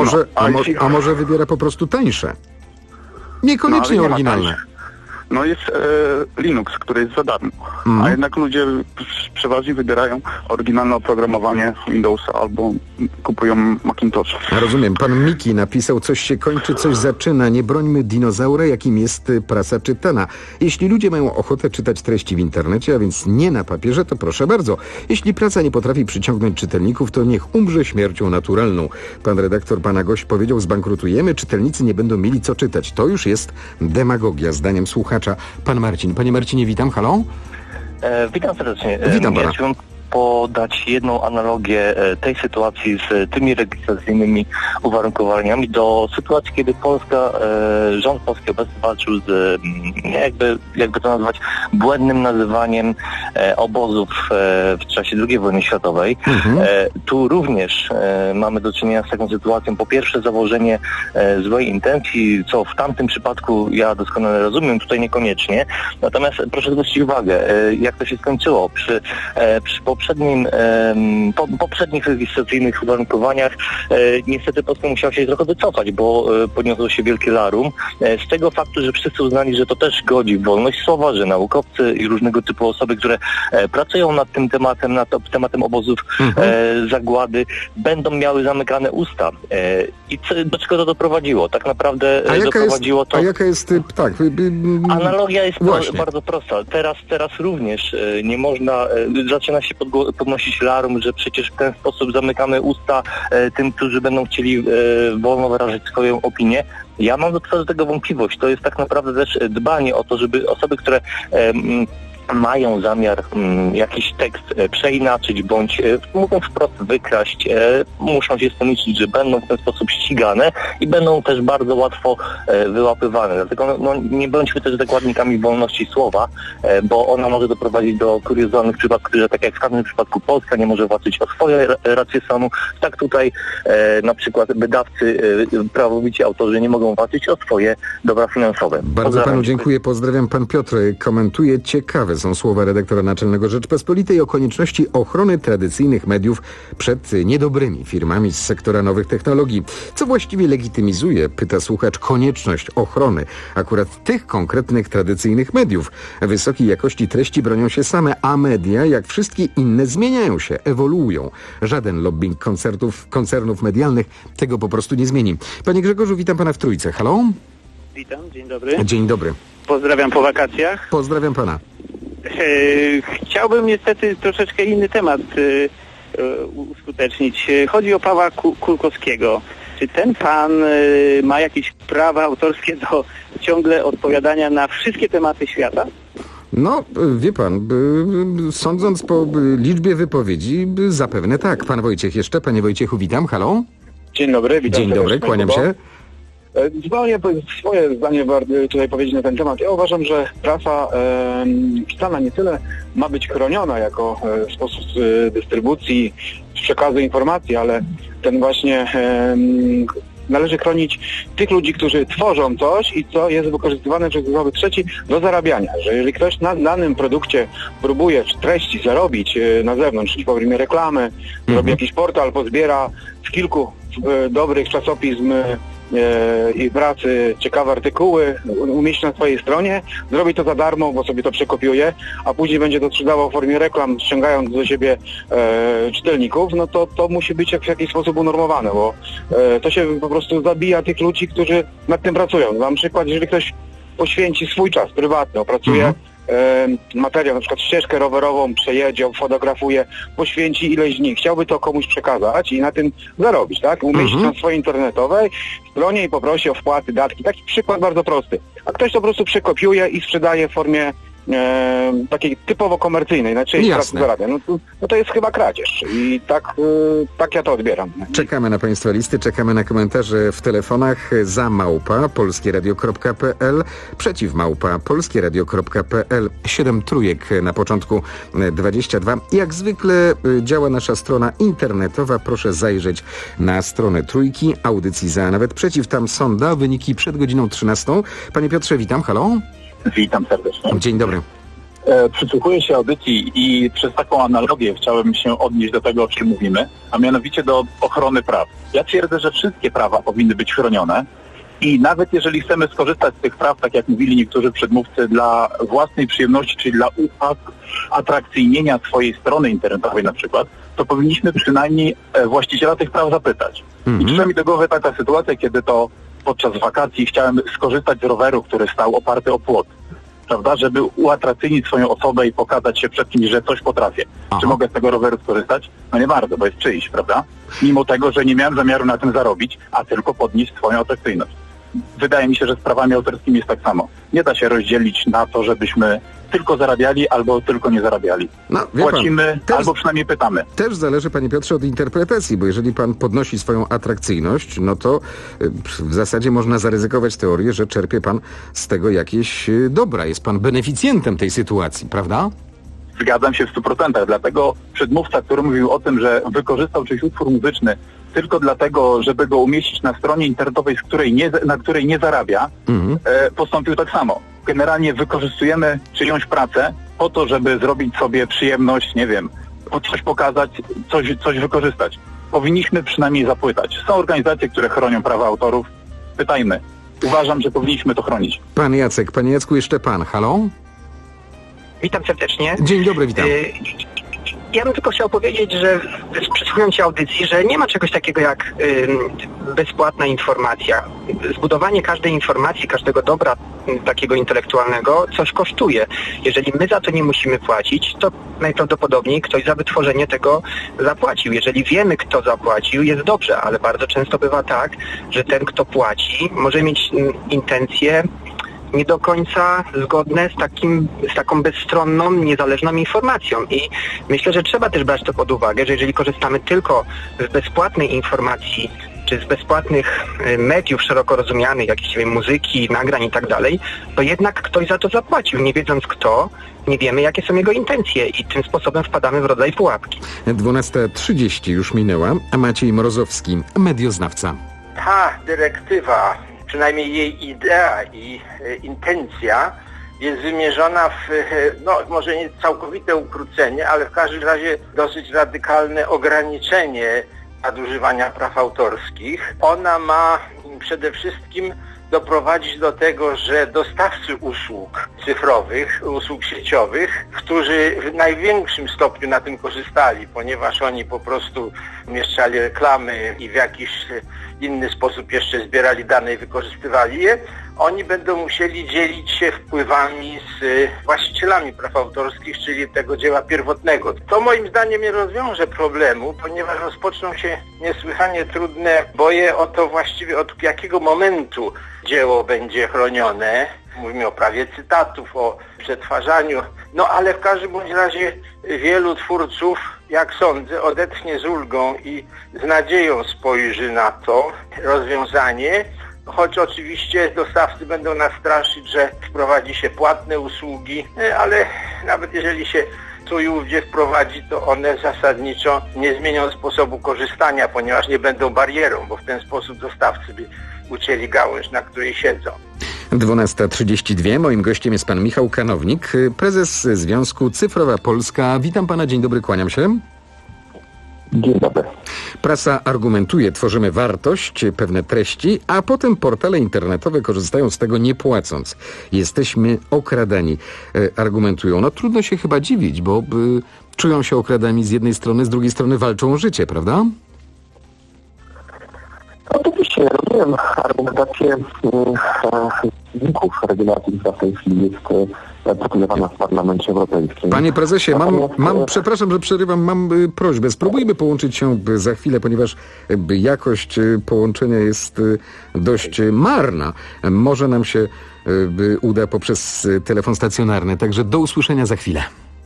A może wybiera po prostu tańsze? Niekoniecznie oryginalne. No jest Linux, który jest za darmo, a jednak ludzie przeważnie wybierają oryginalne oprogramowanie Windowsa albo kupują Macintosha. Rozumiem. Pan Miki napisał, coś się kończy, coś zaczyna. Nie brońmy dinozaura, jakim jest prasa czytana. Jeśli ludzie mają ochotę czytać treści w internecie, a więc nie na papierze, to proszę bardzo. Jeśli prasa nie potrafi przyciągnąć czytelników, to niech umrze śmiercią naturalną. Pan redaktor, pana gość powiedział, zbankrutujemy, czytelnicy nie będą mieli co czytać. To już jest demagogia, zdaniem słuchacza. Pan Marcin. Panie Marcinie, witam. Halo? Witam serdecznie. Witam pana. Ja chciałbym podać jedną analogię tej sytuacji z tymi legislacyjnymi uwarunkowaniami do sytuacji, kiedy rząd polski obecnie walczył z, jakby to nazwać, błędnym nazywaniem obozów w czasie II wojny światowej. Tu również mamy do czynienia z taką sytuacją. Po pierwsze założenie złej intencji, co w tamtym przypadku ja doskonale rozumiem, tutaj niekoniecznie. Natomiast proszę zwrócić uwagę, jak to się skończyło. Przy poprzednich legislacyjnych uwarunkowaniach niestety Polska musiała się trochę wycofać, bo podniosło się wielkie larum. Z tego faktu, że wszyscy uznali, że to też godzi w wolność słowa, że naukowcy i różnego typu osoby, które pracują nad tym tematem, nad tematem obozów zagłady, będą miały zamykane usta. I do czego to doprowadziło? Tak naprawdę doprowadziło to... A jaka jest... Tak. Analogia jest bardzo prosta. Teraz również nie można... Zaczyna się podnosić larum, że przecież w ten sposób zamykamy usta tym, którzy będą chcieli wolno wyrażać swoją opinię. Ja mam do tego wątpliwość. To jest tak naprawdę też dbanie o to, żeby osoby, które mają zamiar jakiś tekst przeinaczyć bądź mówiąc wprost wykraść, muszą się z tym liczyć, że będą w ten sposób ścigane i będą też bardzo łatwo wyłapywane. Dlatego nie bądźmy też zakładnikami wolności słowa, bo ona może doprowadzić do kuriozalnych przypadków, że tak jak w każdym przypadku Polska nie może walczyć o swoje racje stanu, tak tutaj na przykład wydawcy, prawowici autorzy nie mogą walczyć o swoje dobra finansowe. Bardzo panu dziękuję. Pozdrawiam. Pan Piotr komentuje. Ciekawe są słowa redaktora naczelnego Rzeczpospolitej o konieczności ochrony tradycyjnych mediów przed niedobrymi firmami z sektora nowych technologii. Co właściwie legitymizuje, pyta słuchacz, konieczność ochrony akurat tych konkretnych tradycyjnych mediów. Wysokiej jakości treści bronią się same, a media, jak wszystkie inne, zmieniają się, ewoluują. Żaden lobbying koncernów medialnych tego po prostu nie zmieni. Panie Grzegorzu, witam pana w Trójce. Halo? Witam, dzień dobry. Dzień dobry. Pozdrawiam po wakacjach. Pozdrawiam pana. Chciałbym niestety troszeczkę inny temat uskutecznić. Chodzi o Pawła Kulkowskiego. Czy ten pan ma jakieś prawa autorskie do ciągle odpowiadania na wszystkie tematy świata? No, wie pan, sądząc po liczbie wypowiedzi, zapewne tak. Pan Wojciech jeszcze. Panie Wojciechu, witam. Halo? Dzień dobry, witam. Dzień dobry, kłaniam się. Dzwonię swoje zdanie tutaj powiedzieć na ten temat. Ja uważam, że prasa pisana nie tyle ma być chroniona jako sposób dystrybucji, przekazu informacji, ale ten właśnie należy chronić tych ludzi, którzy tworzą coś i co jest wykorzystywane przez osoby trzecie do zarabiania. Że jeżeli ktoś na danym produkcie próbuje treści zarobić na zewnątrz, czyli powiem reklamy, robi jakiś portal, pozbiera z kilku dobrych czasopism i pracy ciekawe artykuły, umieści na swojej stronie, zrobi to za darmo, bo sobie to przekopiuje, a później będzie to sprzedawał w formie reklam, ściągając do siebie czytelników, no to musi być w jakiś sposób unormowane, bo to się po prostu zabija tych ludzi, którzy nad tym pracują. Mam przykład, jeżeli ktoś poświęci swój czas prywatny, opracuje materiał, na przykład ścieżkę rowerową, przejedzie, fotografuje, poświęci ileś dni, chciałby to komuś przekazać i na tym zarobić, tak? Umieścić na swojej internetowej stronie i poprosi o wpłaty, datki. Taki przykład bardzo prosty. A ktoś to po prostu przekopiuje i sprzedaje w formie takiej typowo komercyjnej, na czyjejś pracy zarabia. No to jest chyba kradzież i tak ja to odbieram. Czekamy na państwa listy, czekamy na komentarze w telefonach za @polskieradio.pl, przeciw @polskieradio.pl, 7 trójek na początku 22. Jak zwykle działa nasza strona internetowa. Proszę zajrzeć na stronę Trójki, audycji za, nawet przeciw. Tam sonda, wyniki przed godziną 13. Panie Piotrze, witam. Halo? Witam serdecznie. Dzień dobry. Przysłuchuję się audycji i przez taką analogię chciałem się odnieść do tego, o czym mówimy, a mianowicie do ochrony praw. Ja twierdzę, że wszystkie prawa powinny być chronione i nawet jeżeli chcemy skorzystać z tych praw, tak jak mówili niektórzy przedmówcy, dla własnej przyjemności, czyli dla atrakcyjnienia swojej strony internetowej na przykład, to powinniśmy przynajmniej właściciela tych praw zapytać. I przyszła mi do głowy taka sytuacja, kiedy to podczas wakacji chciałem skorzystać z roweru, który stał oparty o płot, prawda, żeby uatrakcyjnić swoją osobę i pokazać się przed kimś, że coś potrafię. Aha. Czy mogę z tego roweru skorzystać? No nie bardzo, bo jest czyjś, prawda? Mimo tego, że nie miałem zamiaru na tym zarobić, a tylko podnieść swoją atrakcyjność. wydaje mi się, że z prawami autorskimi jest tak samo. Nie da się rozdzielić na to, żebyśmy tylko zarabiali albo tylko nie zarabiali. No, wie Płacimy pan, albo przynajmniej pytamy. Też zależy, panie Piotrze, od interpretacji, bo jeżeli pan podnosi swoją atrakcyjność, no to w zasadzie można zaryzykować teorię, że czerpie pan z tego jakieś dobra. Jest pan beneficjentem tej sytuacji, prawda? Zgadzam się w 100%. Dlatego przedmówca, który mówił o tym, że wykorzystał czyjś utwór muzyczny tylko dlatego, żeby go umieścić na stronie internetowej, na której nie zarabia, postąpił tak samo. Generalnie wykorzystujemy czyjąś pracę po to, żeby zrobić sobie przyjemność, nie wiem, coś pokazać, coś wykorzystać. Powinniśmy przynajmniej zapytać. Są organizacje, które chronią prawa autorów. Pytajmy. Uważam, że powinniśmy to chronić. Pan Jacek. Panie Jacku, jeszcze pan. Halo? Witam serdecznie. Dzień dobry, witam. Ja bym tylko chciał powiedzieć, że przysłuchując się audycji, że nie ma czegoś takiego jak bezpłatna informacja. Zbudowanie każdej informacji, każdego dobra takiego intelektualnego coś kosztuje. Jeżeli my za to nie musimy płacić, to najprawdopodobniej ktoś za wytworzenie tego zapłacił. Jeżeli wiemy, kto zapłacił, jest dobrze, ale bardzo często bywa tak, że ten, kto płaci, może mieć intencje nie do końca zgodne z taką bezstronną, niezależną informacją. I myślę, że trzeba też brać to pod uwagę, że jeżeli korzystamy tylko z bezpłatnej informacji, czy z bezpłatnych mediów szeroko rozumianych, jakiejś muzyki, nagrań i tak dalej, to jednak ktoś za to zapłacił. Nie wiedząc kto, nie wiemy, jakie są jego intencje i tym sposobem wpadamy w rodzaj pułapki. 12:30 już minęła, a Maciej Mrozowski, medioznawca. Ta dyrektywa, przynajmniej jej idea i intencja jest wymierzona w, może nie całkowite ukrócenie, ale w każdym razie dosyć radykalne ograniczenie nadużywania praw autorskich. Ona ma przede wszystkim doprowadzić do tego, że dostawcy usług cyfrowych, usług sieciowych, którzy w największym stopniu na tym korzystali, ponieważ oni po prostu umieszczali reklamy i w jakiś inny sposób jeszcze zbierali dane i wykorzystywali je, oni będą musieli dzielić się wpływami z właścicielami praw autorskich, czyli tego dzieła pierwotnego. To moim zdaniem nie rozwiąże problemu, ponieważ rozpoczną się niesłychanie trudne boje o to właściwie od jakiego momentu dzieło będzie chronione. Mówimy o prawie cytatów, o przetwarzaniu, ale w każdym bądź razie wielu twórców, jak sądzę, odetchnie z ulgą i z nadzieją spojrzy na to rozwiązanie, choć oczywiście dostawcy będą nas straszyć, że wprowadzi się płatne usługi, ale nawet jeżeli się tu i ówdzie wprowadzi, to one zasadniczo nie zmienią sposobu korzystania, ponieważ nie będą barierą, bo w ten sposób dostawcy by ucięli gałąź, na której siedzą. 12:32. Moim gościem jest pan Michał Kanownik, prezes Związku Cyfrowa Polska. Witam pana, dzień dobry, kłaniam się. Dzień dobry. Prasa argumentuje, tworzymy wartość, pewne treści, a potem portale internetowe korzystają z tego nie płacąc. Jesteśmy okradani, argumentują. No trudno się chyba dziwić, bo czują się okradani z jednej strony, z drugiej strony walczą o życie, prawda? Oczywiście, rozumiem argumentację wyników regulacji, która w tej chwili jest procedowana w Parlamencie Europejskim. Panie prezesie, przepraszam, że przerywam, mam prośbę. Spróbujmy połączyć się za chwilę, ponieważ jakość połączenia jest dość marna. Może nam się uda poprzez telefon stacjonarny, także do usłyszenia za chwilę.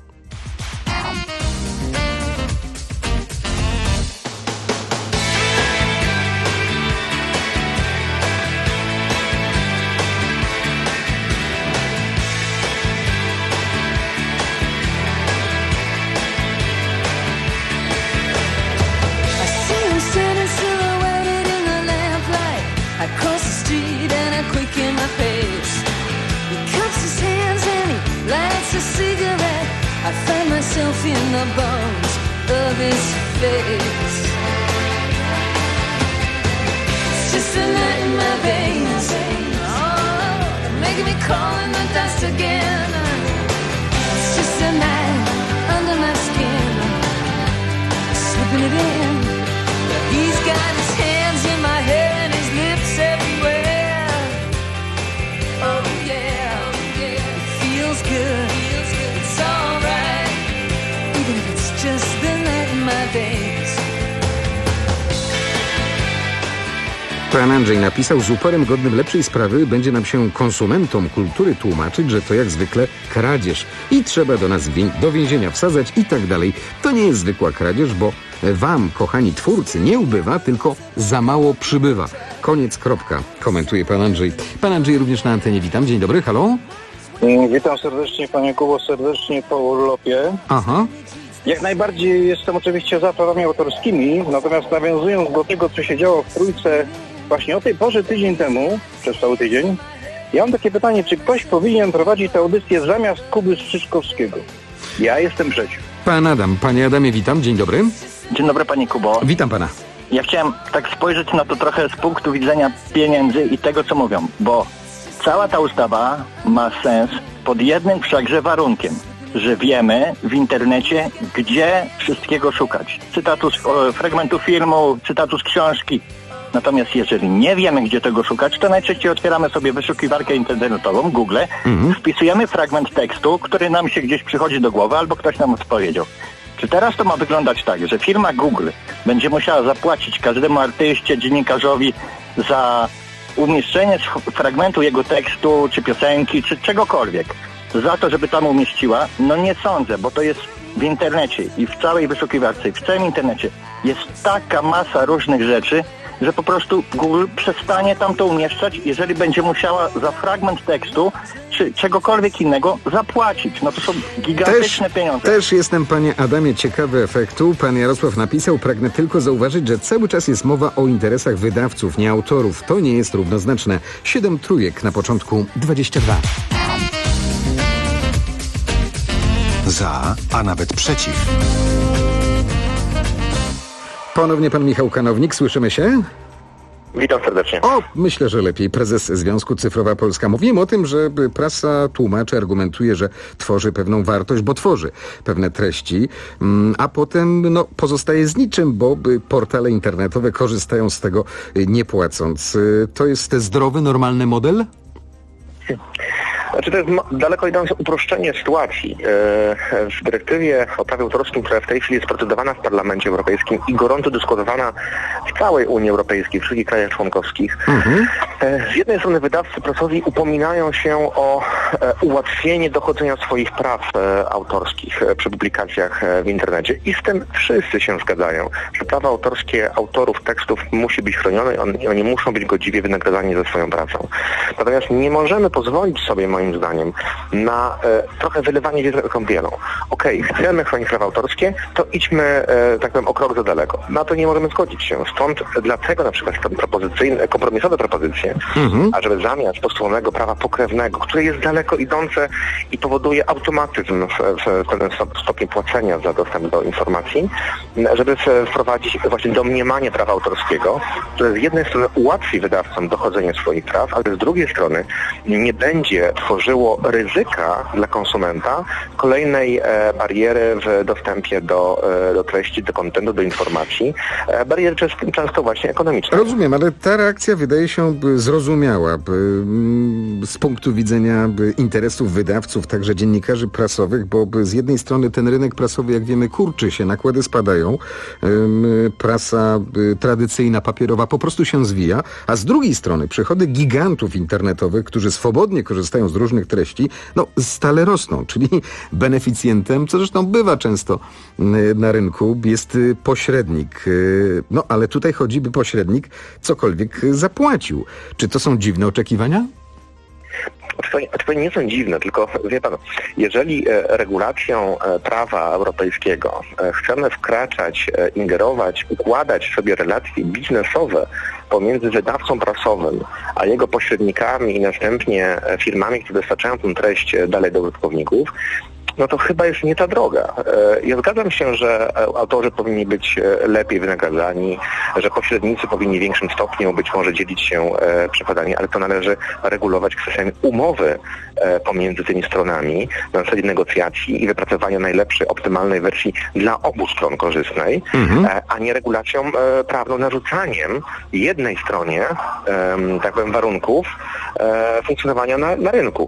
In the bones of his face. It's just a night in my veins. Oh, making me crawl in the dust again. It's just a night under my skin, slipping it in. He's got his hands in my hair and his lips everywhere. Oh yeah, it feels good. It's alright. It's just the night in my veins. Pan Andrzej napisał: z uporem godnym lepszej sprawy będzie nam się, konsumentom kultury, tłumaczyć, że to jak zwykle kradzież i trzeba do nas do więzienia wsadzać i tak dalej. To nie jest zwykła kradzież, bo wam, kochani twórcy, nie ubywa, tylko za mało przybywa. Koniec, kropka, komentuje pan Andrzej. Pan Andrzej również na antenie, witam. Dzień dobry, halo? Witam serdecznie, panie Kubo, serdecznie po urlopie. Aha. Jak najbardziej jestem oczywiście za prawami autorskimi, natomiast nawiązując do tego, co się działo w Trójce właśnie o tej porze tydzień temu, przez cały tydzień, ja mam takie pytanie, czy ktoś powinien prowadzić tę audycję zamiast Kuby Strzyczkowskiego? Ja jestem przeciw. Pan Adam. Panie Adamie, witam. Dzień dobry. Dzień dobry, panie Kubo. Witam pana. Ja chciałem tak spojrzeć na to trochę z punktu widzenia pieniędzy i tego, co mówią, bo cała ta ustawa ma sens pod jednym wszakże warunkiem, że wiemy w internecie, gdzie wszystkiego szukać. Cytatu z fragmentu filmu, cytatu z książki. Natomiast jeżeli nie wiemy, gdzie tego szukać, to najczęściej otwieramy sobie wyszukiwarkę internetową, Google, wpisujemy fragment tekstu, który nam się gdzieś przychodzi do głowy, albo ktoś nam powiedział. Czy teraz to ma wyglądać tak, że firma Google będzie musiała zapłacić każdemu artyście, dziennikarzowi za umieszczenie fragmentu jego tekstu, czy piosenki, czy czegokolwiek, za to, żeby tam umieściła? No nie sądzę, bo to jest w internecie i w całej wyszukiwarce, i w całym internecie jest taka masa różnych rzeczy, że po prostu Google przestanie tam to umieszczać, jeżeli będzie musiała za fragment tekstu czy czegokolwiek innego zapłacić. No to są gigantyczne pieniądze. Też jestem, panie Adamie, ciekawy efektu. Pan Jarosław napisał: pragnę tylko zauważyć, że cały czas jest mowa o interesach wydawców, nie autorów. To nie jest równoznaczne. 7 trójek na początku 22. Za, a nawet przeciw. Ponownie pan Michał Kanownik, słyszymy się? Witam serdecznie. O, myślę, że lepiej. Prezes Związku Cyfrowa Polska. Mówiłem o tym, że prasa tłumaczy, argumentuje, że tworzy pewną wartość, bo tworzy pewne treści, a potem pozostaje z niczym, bo portale internetowe korzystają z tego nie płacąc. To jest zdrowy, normalny model? Znaczy to jest daleko idące uproszczenie sytuacji. W dyrektywie o prawie autorskim, która w tej chwili jest procedowana w Parlamencie Europejskim i gorąco dyskutowana w całej Unii Europejskiej, w wszystkich krajach członkowskich, z jednej strony wydawcy prasowi upominają się o ułatwienie dochodzenia swoich praw autorskich przy publikacjach w internecie i z tym wszyscy się zgadzają, że prawa autorskie autorów tekstów musi być chronione i oni muszą być godziwie wynagradzani za swoją pracę. Natomiast nie możemy pozwolić sobie, moim zdaniem, na trochę wylewanie wiedzy kąpielą. Okej, chcemy chronić prawa autorskie, to idźmy, tak powiem, o krok za daleko. Na to nie możemy zgodzić się. Stąd dlatego na przykład kompromisowe propozycje, ażeby zamiast postulowanego prawa pokrewnego, które jest daleko idące i powoduje automatyzm w pewnym stopniu płacenia za dostęp do informacji, żeby wprowadzić właśnie domniemanie prawa autorskiego, które z jednej strony ułatwi wydawcom dochodzenie swoich praw, ale z drugiej strony nie będzie tworzyło ryzyka dla konsumenta kolejnej bariery w dostępie do treści, do kontentu, do informacji. Bariery często właśnie ekonomiczne. Rozumiem, ale ta reakcja wydaje się zrozumiała z punktu widzenia interesów wydawców, także dziennikarzy prasowych, bo z jednej strony ten rynek prasowy, jak wiemy, kurczy się, nakłady spadają, prasa tradycyjna, papierowa po prostu się zwija, a z drugiej strony przychody gigantów internetowych, którzy swobodnie korzystają z różnych treści, stale rosną, czyli beneficjentem, co zresztą bywa często na rynku, jest pośrednik. Ale tutaj chodzi, by pośrednik cokolwiek zapłacił. Czy to są dziwne oczekiwania? Oczywiście nie są dziwne, tylko wie pan, jeżeli regulacją prawa europejskiego chcemy wkraczać, ingerować, układać sobie relacje biznesowe pomiędzy wydawcą prasowym, a jego pośrednikami i następnie firmami, które dostarczają tę treść dalej do użytkowników, no to chyba jest nie ta droga. Ja zgadzam się, że autorzy powinni być lepiej wynagradzani, że pośrednicy powinni w większym stopniu być może dzielić się przychodami, ale to należy regulować kwestiami umowy pomiędzy tymi stronami na zasadzie negocjacji i wypracowania najlepszej, optymalnej wersji dla obu stron korzystnej, a nie regulacją prawną, narzucaniem jednej stronie, tak powiem, warunków funkcjonowania na rynku.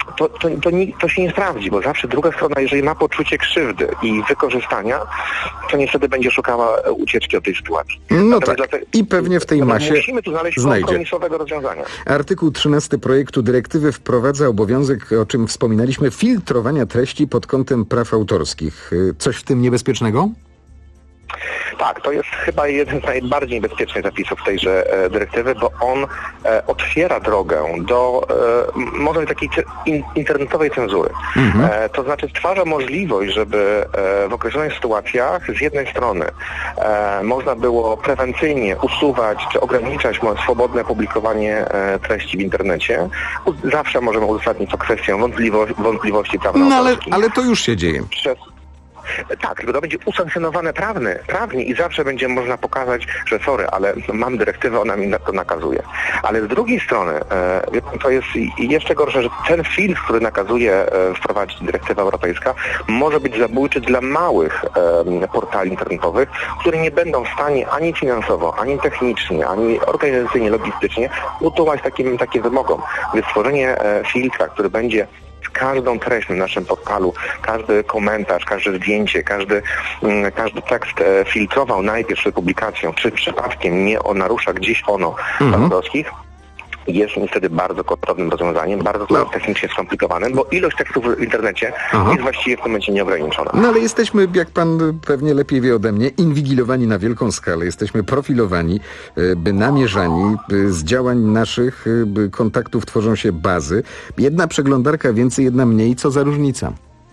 to się nie sprawdzi, bo zawsze druga strona, jeżeli ma poczucie krzywdy i wykorzystania, to niestety będzie szukała ucieczki od tej sytuacji. No tak, i pewnie w tej masie musimy tu znaleźć kompromisowego rozwiązania. Artykuł 13 projektu dyrektywy wprowadza obowiązek, o czym wspominaliśmy, filtrowania treści pod kątem praw autorskich. Coś w tym niebezpiecznego? Tak, to jest chyba jeden z najbardziej niebezpiecznych zapisów tejże dyrektywy, bo on otwiera drogę do może takiej internetowej cenzury. To znaczy stwarza możliwość, żeby w określonych sytuacjach z jednej strony można było prewencyjnie usuwać czy ograniczać swobodne publikowanie treści w internecie. Zawsze możemy uzasadnić to kwestią wątpliwości prawno-autorskich. Ale to już się dzieje. Tak, tylko to będzie usankcjonowane prawnie i zawsze będzie można pokazać, że sorry, ale mam dyrektywę, ona mi to nakazuje. Ale z drugiej strony to jest jeszcze gorsze, że ten filtr, który nakazuje wprowadzić dyrektywa europejska, może być zabójczy dla małych portali internetowych, które nie będą w stanie ani finansowo, ani technicznie, ani organizacyjnie, logistycznie utułać takim wymogom. Więc stworzenie filtra, który będzie każdą treść na naszym portalu, każdy komentarz, każde zdjęcie, każdy tekst filtrował najpierw przed publikacją, czy przypadkiem nie narusza gdzieś praw autorskich, jest niestety bardzo kosztownym rozwiązaniem, bardzo technicznie skomplikowanym, bo ilość tekstów w internecie jest właściwie w tym momencie nieograniczona. No ale jesteśmy, jak pan pewnie lepiej wie ode mnie, inwigilowani na wielką skalę. Jesteśmy profilowani, namierzani. Z działań naszych kontaktów tworzą się bazy. Jedna przeglądarka więcej, jedna mniej. Co za różnica?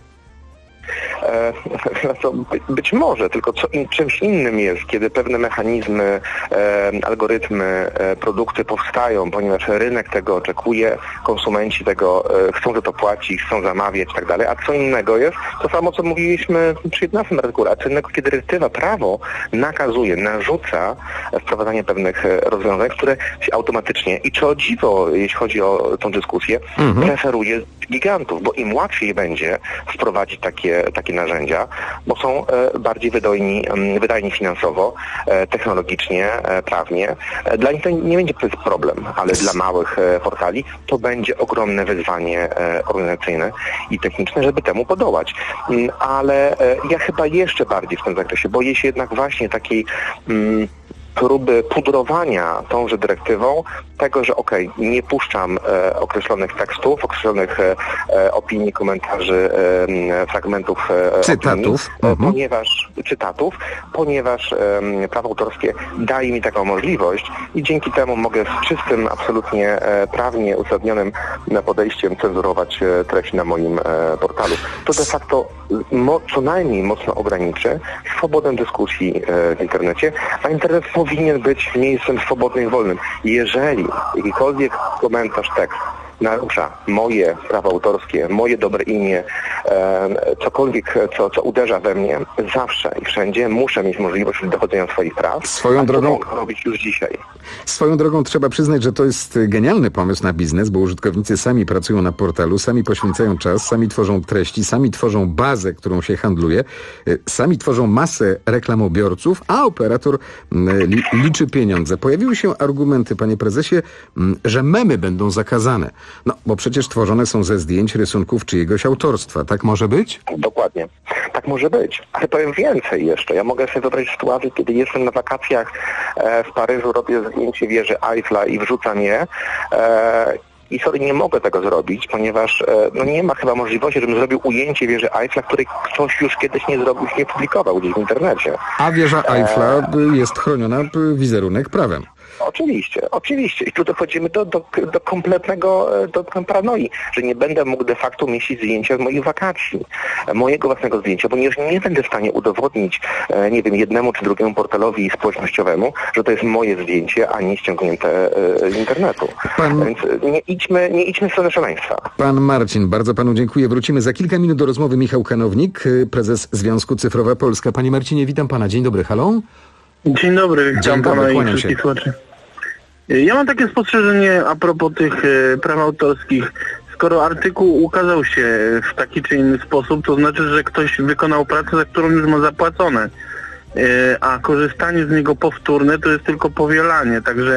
Być może, tylko czymś innym jest, kiedy pewne mechanizmy, algorytmy, produkty powstają, ponieważ rynek tego oczekuje, konsumenci tego chcą za to płacić, chcą zamawiać i tak dalej, a co innego jest to samo, co mówiliśmy przy 11 artykule, a co innego, kiedy dyrektywa, prawo nakazuje, narzuca wprowadzanie pewnych rozwiązań, które się automatycznie i czy o dziwo, jeśli chodzi o tą dyskusję, preferuje gigantów, bo im łatwiej będzie wprowadzić takie narzędzia, bo są bardziej wydajni finansowo, technologicznie, prawnie. Dla nich to nie będzie problem, ale dla małych portali to będzie ogromne wyzwanie organizacyjne i techniczne, żeby temu podołać. Ale ja chyba jeszcze bardziej w tym zakresie boję się jednak właśnie takiej próby pudrowania tąże dyrektywą tego, że nie puszczam określonych tekstów, określonych opinii, komentarzy, fragmentów cytatów, ponieważ prawo autorskie daje mi taką możliwość i dzięki temu mogę z czystym, absolutnie prawnie uzasadnionym podejściem cenzurować treści na moim portalu. To de facto co najmniej mocno ograniczy swobodę dyskusji w internecie, a internet powinien być miejscem swobodnym i wolnym. Jeżeli jakikolwiek komentarz, tekst narusza moje prawa autorskie, moje dobre imię, cokolwiek, co uderza we mnie, zawsze i wszędzie muszę mieć możliwość dochodzenia swoich praw. Swoją drogą mogę robić już dzisiaj. Swoją drogą trzeba przyznać, że to jest genialny pomysł na biznes, bo użytkownicy sami pracują na portalu, sami poświęcają czas, sami tworzą treści, sami tworzą bazę, którą się handluje, sami tworzą masę reklamobiorców, a operator liczy pieniądze. Pojawiły się argumenty, panie prezesie, że memy będą zakazane. No, bo przecież tworzone są ze zdjęć, rysunków czyjegoś autorstwa. Tak może być? Dokładnie. Tak może być. Ale powiem więcej jeszcze. Ja mogę sobie wyobrazić sytuację, kiedy jestem na wakacjach w Paryżu, robię zdjęcie wieży Eiffla i wrzucam je. I sorry, nie mogę tego zrobić, ponieważ nie ma chyba możliwości, żebym zrobił ujęcie wieży Eiffla, której ktoś już kiedyś nie zrobił, nie publikował gdzieś w internecie. A wieża Eiffla jest chroniona wizerunek prawem. Oczywiście. I tu dochodzimy do kompletnego paranoi, że nie będę mógł de facto mieścić zdjęcia z moich wakacji, mojego własnego zdjęcia, ponieważ nie będę w stanie udowodnić, jednemu czy drugiemu portalowi społecznościowemu, że to jest moje zdjęcie, a nie ściągnięte z internetu. Więc nie idźmy w stronę szaleństwa. Pan Marcin, bardzo panu dziękuję. Wrócimy za kilka minut do rozmowy. Michał Kanownik, prezes Związku Cyfrowa Polska. Panie Marcinie, witam pana. Dzień dobry, halo? Dzień dobry, witam pana i wszystkich słuchaczy. Ja mam takie spostrzeżenie a propos tych praw autorskich. Skoro artykuł ukazał się w taki czy inny sposób, to znaczy, że ktoś wykonał pracę, za którą już ma zapłacone. A korzystanie z niego powtórne to jest tylko powielanie. Także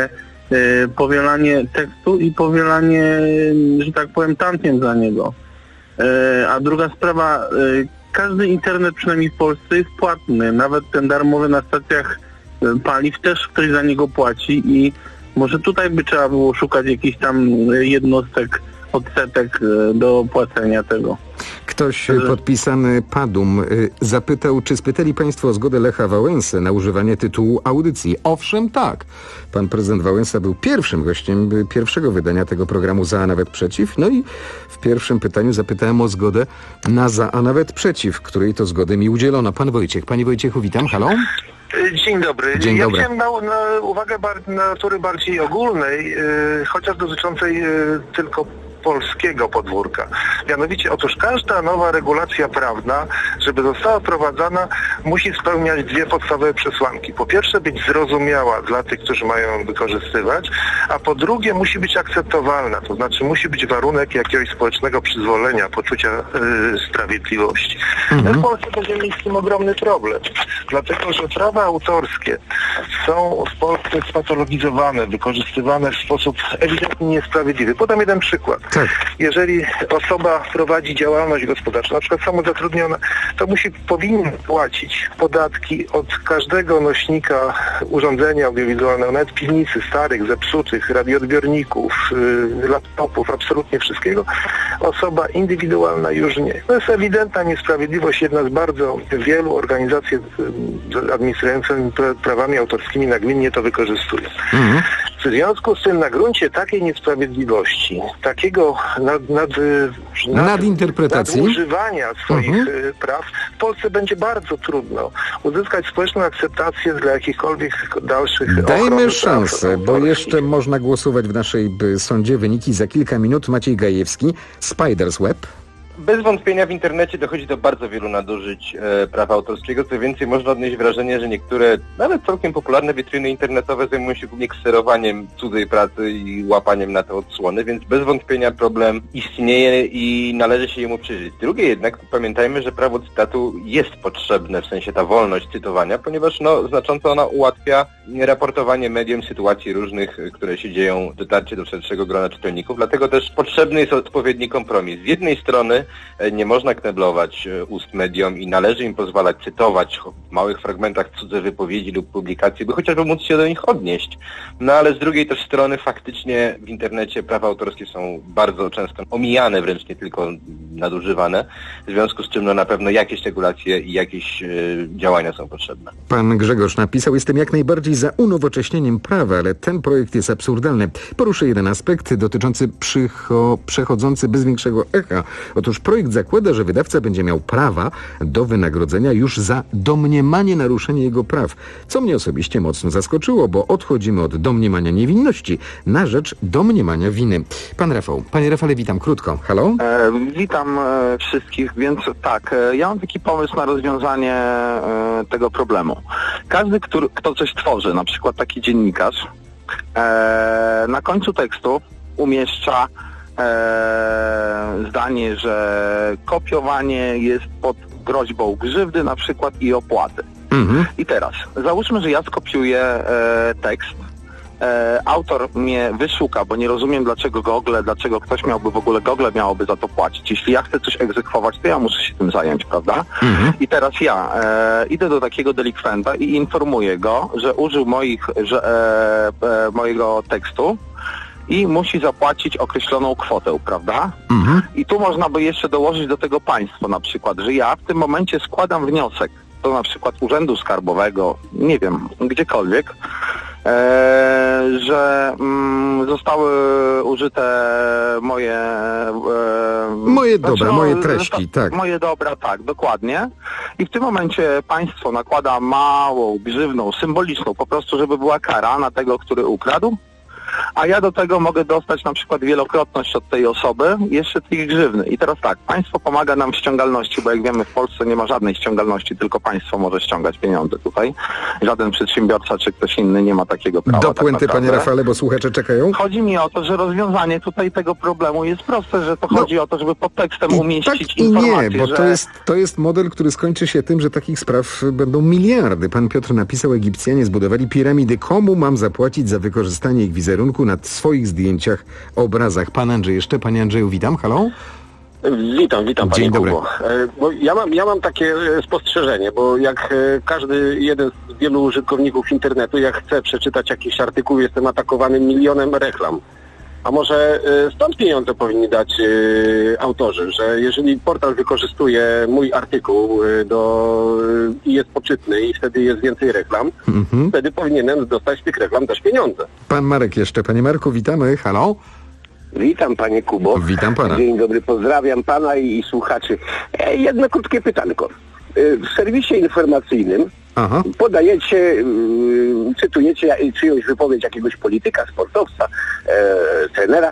powielanie tekstu i powielanie, że tak powiem, tantiem za niego. A druga sprawa, każdy internet, przynajmniej w Polsce, jest płatny. Nawet ten darmowy na stacjach paliw też ktoś za niego płaci i może tutaj by trzeba było szukać jakichś tam jednostek, odsetek do płacenia tego. Ktoś podpisany Padum zapytał, czy spytali państwo o zgodę Lecha Wałęsy na używanie tytułu audycji. Owszem, tak. Pan prezydent Wałęsa był pierwszym gościem pierwszego wydania tego programu Za, a nawet przeciw. No i w pierwszym pytaniu zapytałem o zgodę na Za, a nawet przeciw, której to zgody mi udzielono. Pan Wojciech. Panie Wojciechu, witam. Halo? Dzień dobry. Dzień dobry. Ja chciałem na uwagę natury bardziej ogólnej, chociaż dotyczącej tylko polskiego podwórka. Mianowicie, otóż każda nowa regulacja prawna, żeby została wprowadzana, musi spełniać dwie podstawowe przesłanki. Po pierwsze, być zrozumiała dla tych, którzy mają ją wykorzystywać, a po drugie, musi być akceptowalna, to znaczy musi być warunek jakiegoś społecznego przyzwolenia, poczucia sprawiedliwości. My w Polsce będziemy mieć z tym ogromny problem, dlatego że prawa autorskie są w Polsce spatologizowane, wykorzystywane w sposób ewidentnie niesprawiedliwy. Podam jeden przykład. Tak. Jeżeli osoba prowadzi działalność gospodarczą, na przykład samozatrudniona, to powinien płacić podatki od każdego nośnika urządzenia audiowizualnego, nawet piwnicy starych, zepsutych, radioodbiorników, laptopów, absolutnie wszystkiego. Osoba indywidualna już nie. To jest ewidentna niesprawiedliwość. Jedna z bardzo wielu organizacji administrujących prawami autorskimi nagminnie to wykorzystuje. W związku z tym na gruncie takiej niesprawiedliwości, takiego nadinterpretacji, nadużywania swoich praw, w Polsce będzie bardzo trudno uzyskać społeczną akceptację dla jakichkolwiek dalszych Dajmy szansę, bo jeszcze można głosować w naszej sądzie. Wyniki za kilka minut. Maciej Gajewski, Spider's Web. Bez wątpienia w internecie dochodzi do bardzo wielu nadużyć prawa autorskiego. Co więcej, można odnieść wrażenie, że niektóre, nawet całkiem popularne witryny internetowe zajmują się głównie kserowaniem cudzej pracy i łapaniem na te odsłony, więc bez wątpienia problem istnieje i należy się jemu przyjrzeć. Drugie jednak, pamiętajmy, że prawo cytatu jest potrzebne, w sensie ta wolność cytowania, ponieważ znacząco ona ułatwia raportowanie mediom sytuacji różnych, które się dzieją, dotarcie do szerszego grona czytelników, dlatego też potrzebny jest odpowiedni kompromis. Z jednej strony nie można kneblować ust mediom i należy im pozwalać cytować w małych fragmentach cudze wypowiedzi lub publikacje, by chociażby móc się do nich odnieść. No ale z drugiej też strony faktycznie w internecie prawa autorskie są bardzo często omijane, wręcz nie tylko nadużywane, w związku z czym na pewno jakieś regulacje i jakieś działania są potrzebne. Pan Grzegorz napisał, jestem jak najbardziej za unowocześnieniem prawa, ale ten projekt jest absurdalny. Poruszę jeden aspekt dotyczący przechodzący bez większego echa. Otóż projekt zakłada, że wydawca będzie miał prawa do wynagrodzenia już za domniemanie naruszenia jego praw. Co mnie osobiście mocno zaskoczyło, bo odchodzimy od domniemania niewinności na rzecz domniemania winy. Pan Rafał. Panie Rafale, witam krótko. Halo? Witam wszystkich, więc tak, ja mam taki pomysł na rozwiązanie tego problemu. Każdy, kto coś tworzy, na przykład taki dziennikarz, na końcu tekstu umieszcza zdanie, że kopiowanie jest pod groźbą grzywny na przykład i opłaty. I teraz, załóżmy, że ja skopiuję tekst, autor mnie wyszuka, bo nie rozumiem dlaczego ktoś miałby w ogóle Google miałoby za to płacić. Jeśli ja chcę coś egzekwować, to ja muszę się tym zająć, prawda? I teraz ja idę do takiego delikwenta i informuję go, że użył mojego tekstu i musi zapłacić określoną kwotę, prawda? I tu można by jeszcze dołożyć do tego państwo na przykład, że ja w tym momencie składam wniosek do na przykład Urzędu Skarbowego, nie wiem, gdziekolwiek, że zostały użyte moje dobra, moje treści, tak. Moje dobra, tak, dokładnie. I w tym momencie państwo nakłada małą, grzywną, symboliczną, po prostu, żeby była kara na tego, który ukradł. a ja do tego mogę dostać na przykład wielokrotność od tej osoby, jeszcze tej grzywny. I teraz tak, państwo pomaga nam w ściągalności, bo jak wiemy w Polsce nie ma żadnej ściągalności, tylko państwo może ściągać pieniądze tutaj. Żaden przedsiębiorca czy ktoś inny nie ma takiego prawa. Do puenty, panie Rafale, bo słuchacze czekają. Chodzi mi o to, że rozwiązanie tutaj tego problemu jest proste, że to chodzi o to, żeby pod tekstem umieścić tak informację, nie, bo że... to jest model, który skończy się tym, że takich spraw będą miliardy. Pan Piotr napisał, Egipcjanie zbudowali piramidy. Komu mam zapłacić za wykorzystanie ich wizerunku na swoich zdjęciach, obrazach? Pan Andrzej jeszcze. Panie Andrzeju, witam. Halo? Witam panie Kubo. Bo ja mam takie spostrzeżenie, bo jak każdy jeden z wielu użytkowników internetu, jak chce przeczytać jakiś artykuł, jestem atakowany milionem reklam. A może stąd pieniądze powinni dać autorzy, że jeżeli portal wykorzystuje mój artykuł i jest poczytny i wtedy jest więcej reklam, wtedy powinienem dostać z tych reklam też pieniądze. Pan Marek jeszcze. Panie Marku, witamy. Halo? Witam panie Kubo. Witam pana. Dzień dobry, pozdrawiam pana i słuchaczy. Jedno krótkie pytanko. W serwisie informacyjnym podajecie, cytujecie czyjąś wypowiedź jakiegoś polityka, sportowca, trenera.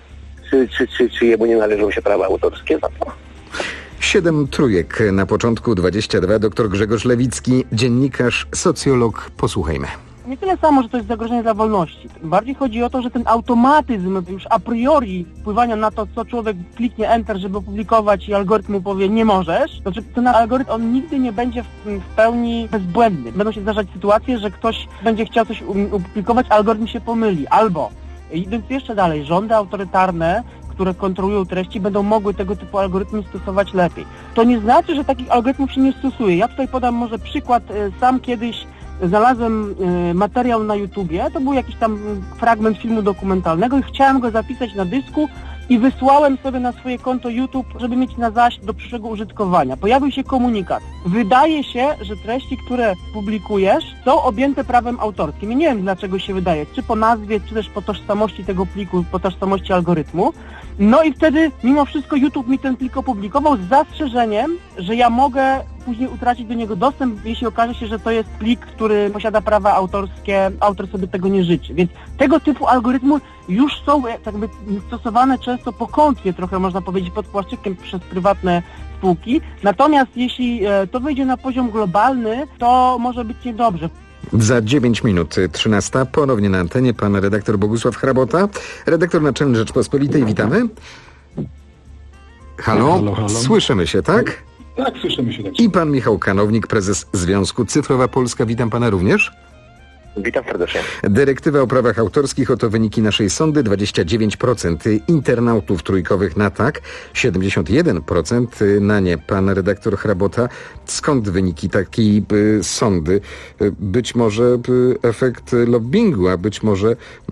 Czy jemu nie należą się prawa autorskie za to? 7 trójek na początku, 22. Dr Grzegorz Lewicki, dziennikarz, socjolog. Posłuchajmy. Nie tyle samo, że to jest zagrożenie dla wolności. Bardziej chodzi o to, że ten automatyzm już a priori wpływania na to, co człowiek kliknie Enter, żeby opublikować i algorytm mu powie nie możesz, to ten algorytm on nigdy nie będzie w pełni bezbłędny. Będą się zdarzać sytuacje, że ktoś będzie chciał coś opublikować, a algorytm się pomyli. Albo, idąc jeszcze dalej, rządy autorytarne, które kontrolują treści, będą mogły tego typu algorytmy stosować lepiej. To nie znaczy, że takich algorytmów się nie stosuje. Ja tutaj podam może przykład, sam kiedyś znalazłem materiał na YouTubie, to był jakiś tam fragment filmu dokumentalnego i chciałem go zapisać na dysku i wysłałem sobie na swoje konto YouTube, żeby mieć na zaś do przyszłego użytkowania. Pojawił się komunikat. Wydaje się, że treści, które publikujesz, są objęte prawem autorskim. I nie wiem, dlaczego się wydaje, czy po nazwie, czy też po tożsamości tego pliku, po tożsamości algorytmu. No i wtedy, mimo wszystko, YouTube mi ten plik opublikował z zastrzeżeniem, że ja mogę później utracić do niego dostęp, jeśli okaże się, że to jest plik, który posiada prawa autorskie, autor sobie tego nie życzy. Więc tego typu algorytmy już są jakby stosowane często po klątwie, trochę można powiedzieć, pod płaszczykiem przez prywatne spółki. Natomiast jeśli to wyjdzie na poziom globalny, to może być niedobrze. Za 9 minut 13. Ponownie na antenie pan redaktor Bogusław Hrabota, redaktor naczelny Rzeczpospolitej. Witamy. Halo? Słyszymy się, tak? Tak, słyszymy się. Tak. I pan Michał Kanownik, prezes Związku Cyfrowa Polska. Witam pana również. Witam serdecznie. Dyrektywa o prawach autorskich, oto wyniki naszej sondy. 29% internautów trójkowych na tak, 71% na nie. Pan redaktor Hrabota, skąd wyniki takiej sondy? Być może efekt lobbingu, a być może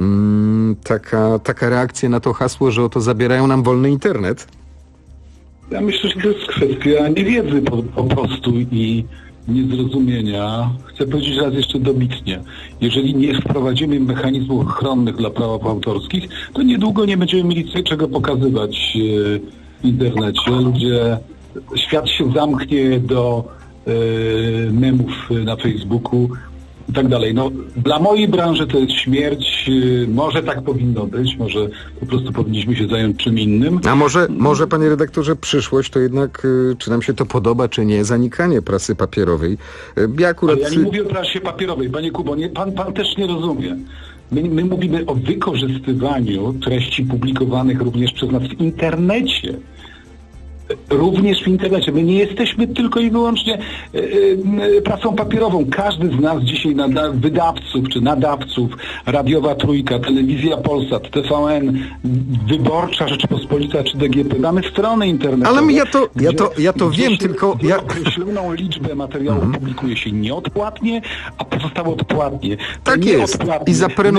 taka reakcja na to hasło, że oto zabierają nam wolny internet? Ja myślę, że to jest kwestia niewiedzy po prostu i niezrozumienia. Chcę powiedzieć raz jeszcze dobitnie. Jeżeli nie wprowadzimy mechanizmów ochronnych dla praw autorskich, to niedługo nie będziemy mieli czego pokazywać w internecie. Świat się zamknie do memów na Facebooku i tak dalej. No, dla mojej branży to jest śmierć. Może tak powinno być, może po prostu powinniśmy się zająć czym innym. A może panie redaktorze, przyszłość to jednak, czy nam się to podoba, czy nie, zanikanie prasy papierowej. Ja nie mówię o prasie papierowej, panie Kubo, pan też nie rozumie. My mówimy o wykorzystywaniu treści publikowanych również przez nas w internecie. Również w internecie. My nie jesteśmy tylko i wyłącznie prasą papierową. Każdy z nas dzisiaj, wydawców czy nadawców, Radiowa Trójka, Telewizja Polsat, TVN, Wyborcza Rzeczpospolita czy DGP, mamy strony internetowe. Ale ja to wiem, tylko określoną liczbę materiałów publikuje się nieodpłatnie, a pozostałe odpłatnie. Tak jest. I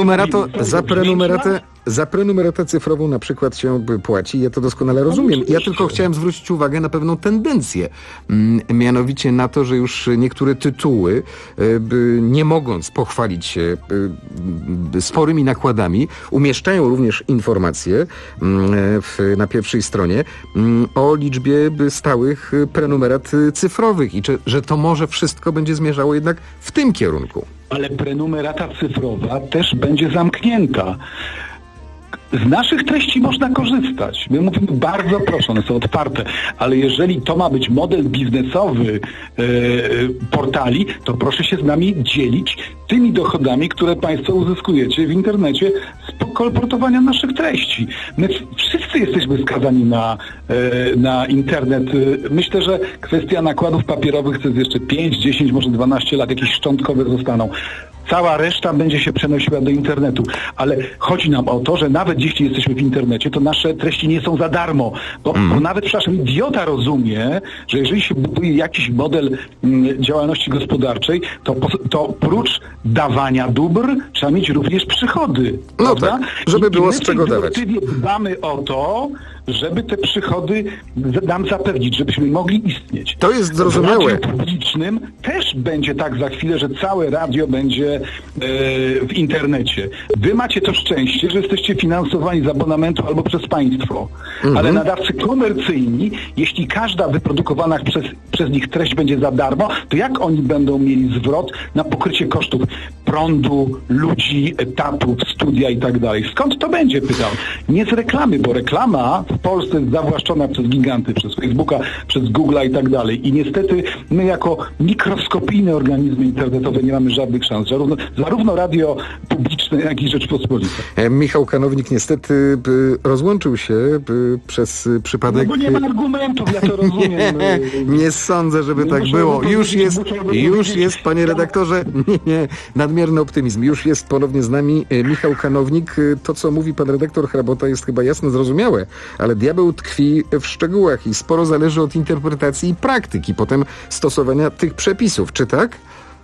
za prenumeratę cyfrową na przykład się płaci. Ja to doskonale rozumiem. Ja tylko chciałem zwrócić uwagę na pewną tendencję. Mianowicie na to, że już niektóre tytuły, nie mogąc pochwalić się sporymi nakładami, umieszczają również informacje na pierwszej stronie o liczbie stałych prenumerat cyfrowych i że to może wszystko będzie zmierzało jednak w tym kierunku. Ale prenumerata cyfrowa też będzie zamknięta. z naszych treści można korzystać. My mówimy bardzo proszę, one są otwarte, ale jeżeli to ma być model biznesowy portali, to proszę się z nami dzielić tymi dochodami, które Państwo uzyskujecie w internecie z kolportowania naszych treści. My wszyscy jesteśmy skazani na internet. Myślę, że kwestia nakładów papierowych to jest jeszcze 5, 10, może 12 lat, jakieś szczątkowe zostaną. Cała reszta będzie się przenosiła do internetu. Ale chodzi nam o to, że nawet jeśli jesteśmy w internecie, to nasze treści nie są za darmo. Bo nawet, przepraszam, idiota rozumie, że jeżeli się buduje jakiś model działalności gospodarczej, to prócz dawania dóbr trzeba mieć również przychody. No prawda? tak, żeby było z czego dawać. Dbamy o to, żeby te przychody nam zapewnić, żebyśmy mogli istnieć. To jest zrozumiałe. W radiu publicznym też będzie tak za chwilę, że całe radio będzie w internecie. Wy macie to szczęście, że jesteście finansowani z abonamentu albo przez państwo. Ale nadawcy komercyjni, jeśli każda wyprodukowana przez nich treść będzie za darmo, to jak oni będą mieli zwrot na pokrycie kosztów prądu, ludzi, etatów, studia i tak dalej? Skąd to będzie, pytam? Nie z reklamy, bo reklama w Polsce jest zawłaszczona przez giganty, przez Facebooka, przez Google'a i tak dalej. I niestety my jako mikroskopijne organizmy internetowe nie mamy żadnych szans. Zarówno radio publiczne, jak i Rzeczpospolita. Michał Kanownik niestety rozłączył się przez przypadek... No bo nie ma argumentów, ja to rozumiem. Nie sądzę, żeby tak było. Już jest, panie redaktorze, nie, nadmierny optymizm. Już jest ponownie z nami Michał Kanownik. To, co mówi pan redaktor Hrabota, jest chyba jasno zrozumiałe, ale diabeł tkwi w szczegółach i sporo zależy od interpretacji i praktyki, potem stosowania tych przepisów, czy tak?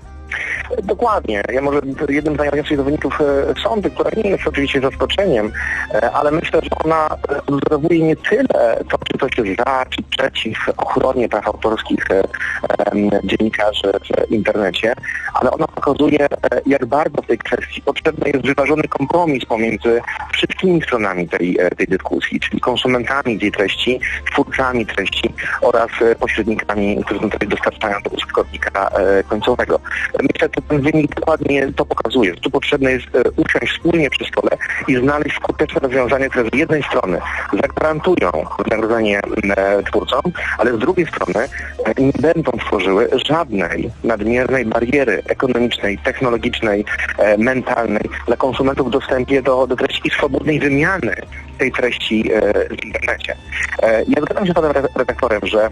Dokładnie. Ja może jednym z najważniejszych wyników sądy, która nie jest oczywiście zaskoczeniem, ale myślę, że ona odwzorowuje nie tyle to, czy ktoś jest za, czy przeciw ochronie praw autorskich dziennikarzy w internecie, ale ona pokazuje, jak bardzo w tej kwestii potrzebny jest wyważony kompromis pomiędzy wszystkimi stronami tej dyskusji, czyli konsumentami tej treści, twórcami treści oraz pośrednikami, którzy tę treść dostarczają do użytkownika końcowego. Myślę, że ten wynik dokładnie to pokazuje. Tu potrzebne jest usiąść wspólnie przy stole i znaleźć skuteczne rozwiązania, które z jednej strony zagwarantują wynagrodzenie twórcom, ale z drugiej strony nie będą tworzyły żadnej nadmiernej bariery ekonomicznej, technologicznej, mentalnej dla konsumentów w dostępie do treści i swobodnej wymiany tej treści w internecie. Ja zgadzam się z panem redaktorem, że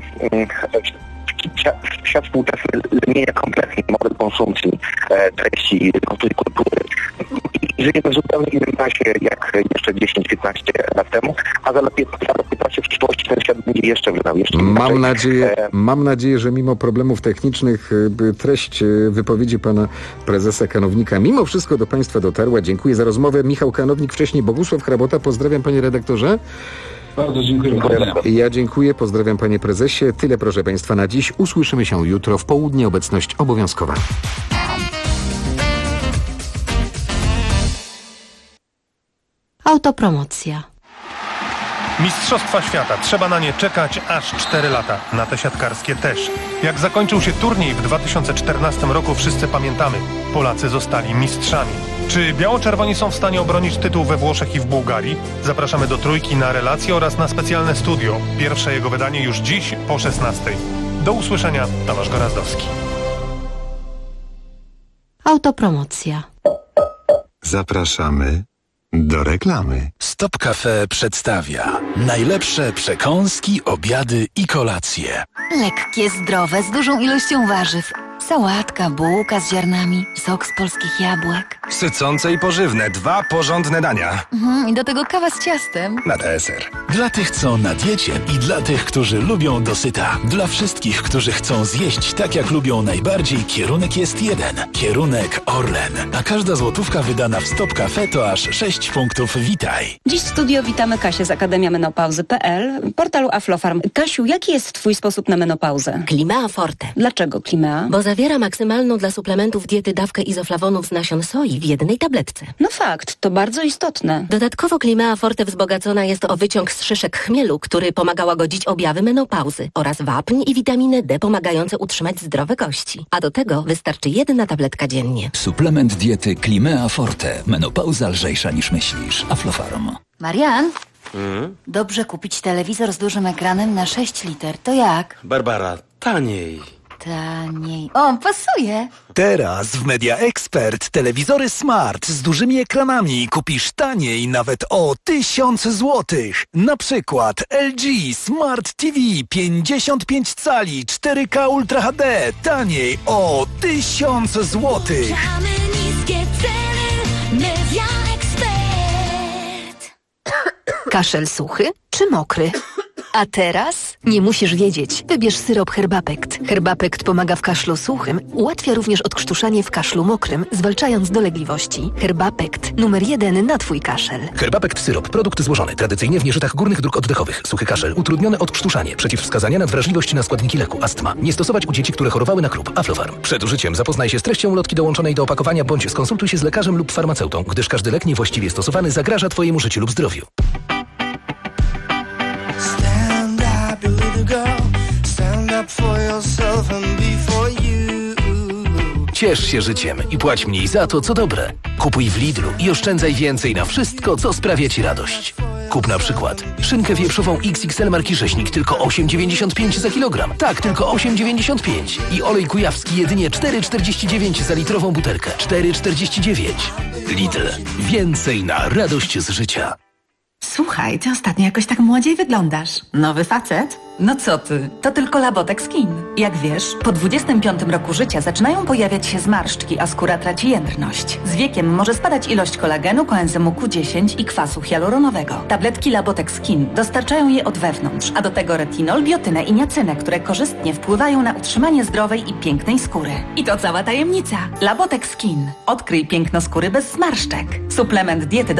świat współczesny zmienia kompletnie model konsumpcji treści, konsumpcji kultury. I żyjemy w zupełnie innym czasie jak jeszcze 10-15 lat temu, a za lat 15 w przyszłości ten świat będzie jeszcze wyglądał jeszcze Mam nadzieję, że mimo problemów technicznych treść wypowiedzi pana prezesa Kanownika mimo wszystko do państwa dotarła. Dziękuję za rozmowę. Michał Kanownik, wcześniej Bogusław Hrabota. Pozdrawiam, panie redaktorze. Bardzo dziękuję. Ja dziękuję, pozdrawiam, panie prezesie. Tyle, proszę państwa, na dziś. Usłyszymy się jutro w południe. Obecność obowiązkowa. Autopromocja. Mistrzostwa świata. Trzeba na nie czekać aż 4 lata. Na te siatkarskie też. Jak zakończył się turniej w 2014 roku, wszyscy pamiętamy. Polacy zostali mistrzami. Czy biało-czerwoni są w stanie obronić tytuł we Włoszech i w Bułgarii? Zapraszamy do Trójki na relacje oraz na specjalne studio. Pierwsze jego wydanie już dziś po 16:00. Do usłyszenia, Tomasz Gorazdowski. Autopromocja. Zapraszamy do reklamy. Stop Cafe przedstawia najlepsze przekąski, obiady i kolacje. Lekkie, zdrowe, z dużą ilością warzyw. Sałatka, bułka z ziarnami, sok z polskich jabłek. Sycące i pożywne, 2 porządne dania. I do tego kawa z ciastem. Na deser. Dla tych, co na diecie i dla tych, którzy lubią dosyta. Dla wszystkich, którzy chcą zjeść tak, jak lubią najbardziej, kierunek jest jeden. Kierunek Orlen. A każda złotówka wydana w Stop Cafe to aż 6 punktów Witaj. Dziś w studio witamy Kasię z akademiamenopauzy.pl, portalu Aflofarm. Kasiu, jaki jest twój sposób na menopauzę? Climea Forte. Dlaczego Climea? Bo zawiera maksymalną dla suplementów diety dawkę izoflawonów z nasion soi w jednej tabletce. No fakt, to bardzo istotne. Dodatkowo Climea Forte wzbogacona jest o wyciąg z szyszek chmielu, który pomaga łagodzić objawy menopauzy oraz wapń i witaminę D pomagające utrzymać zdrowe kości. A do tego wystarczy jedna tabletka dziennie. Suplement diety Climea Forte. Menopauza lżejsza niż myślisz. Aflofarm. Marian? Dobrze kupić telewizor z dużym ekranem na 6 liter. To jak? Barbara, taniej. Taniej. O, pasuje. Teraz w Media Expert telewizory smart z dużymi ekranami kupisz taniej nawet o 1000 złotych. Na przykład LG Smart TV 55 cali 4K Ultra HD taniej o 1000 złotych. Niskie ceny, Media Expert. Kaszel suchy czy mokry? A teraz nie musisz wiedzieć. Wybierz syrop Herbapekt. Herbapekt pomaga w kaszlu suchym, ułatwia również odkrztuszanie w kaszlu mokrym, zwalczając dolegliwości. Herbapekt, numer 1 na Twój kaszel. Herbapekt syrop, produkt złożony tradycyjnie w nieżytach górnych dróg oddechowych. Suchy kaszel, utrudnione odkrztuszanie, przeciwwskazania na wrażliwość na składniki leku, astma. Nie stosować u dzieci, które chorowały na KRUP. Aflofarm. Przed użyciem zapoznaj się z treścią ulotki dołączonej do opakowania bądź skonsultuj się z lekarzem lub farmaceutą, gdyż każdy lek niewłaściwie stosowany zagraża Twojemu życiu lub zdrowiu. Ciesz się życiem i płać mniej za to, co dobre. Kupuj w Lidlu i oszczędzaj więcej na wszystko, co sprawia Ci radość. Kup na przykład szynkę wieprzową XXL marki Rzeźnik tylko 8,95 za kilogram. Tak, tylko 8,95. I olej kujawski jedynie 4,49 za litrową butelkę. 4,49. Lidl. Więcej na radość z życia. Słuchaj, ty ostatnio jakoś tak młodziej wyglądasz. Nowy facet? No co ty, to tylko Labotex Skin. Jak wiesz, po 25 roku życia zaczynają pojawiać się zmarszczki, a skóra traci jędrność. Z wiekiem może spadać ilość kolagenu, koenzymu Q10 i kwasu hialuronowego. Tabletki Labotex Skin dostarczają je od wewnątrz, a do tego retinol, biotynę i niacynę, które korzystnie wpływają na utrzymanie zdrowej i pięknej skóry. I to cała tajemnica. Labotex Skin. Odkryj piękno skóry bez zmarszczek. Suplement diety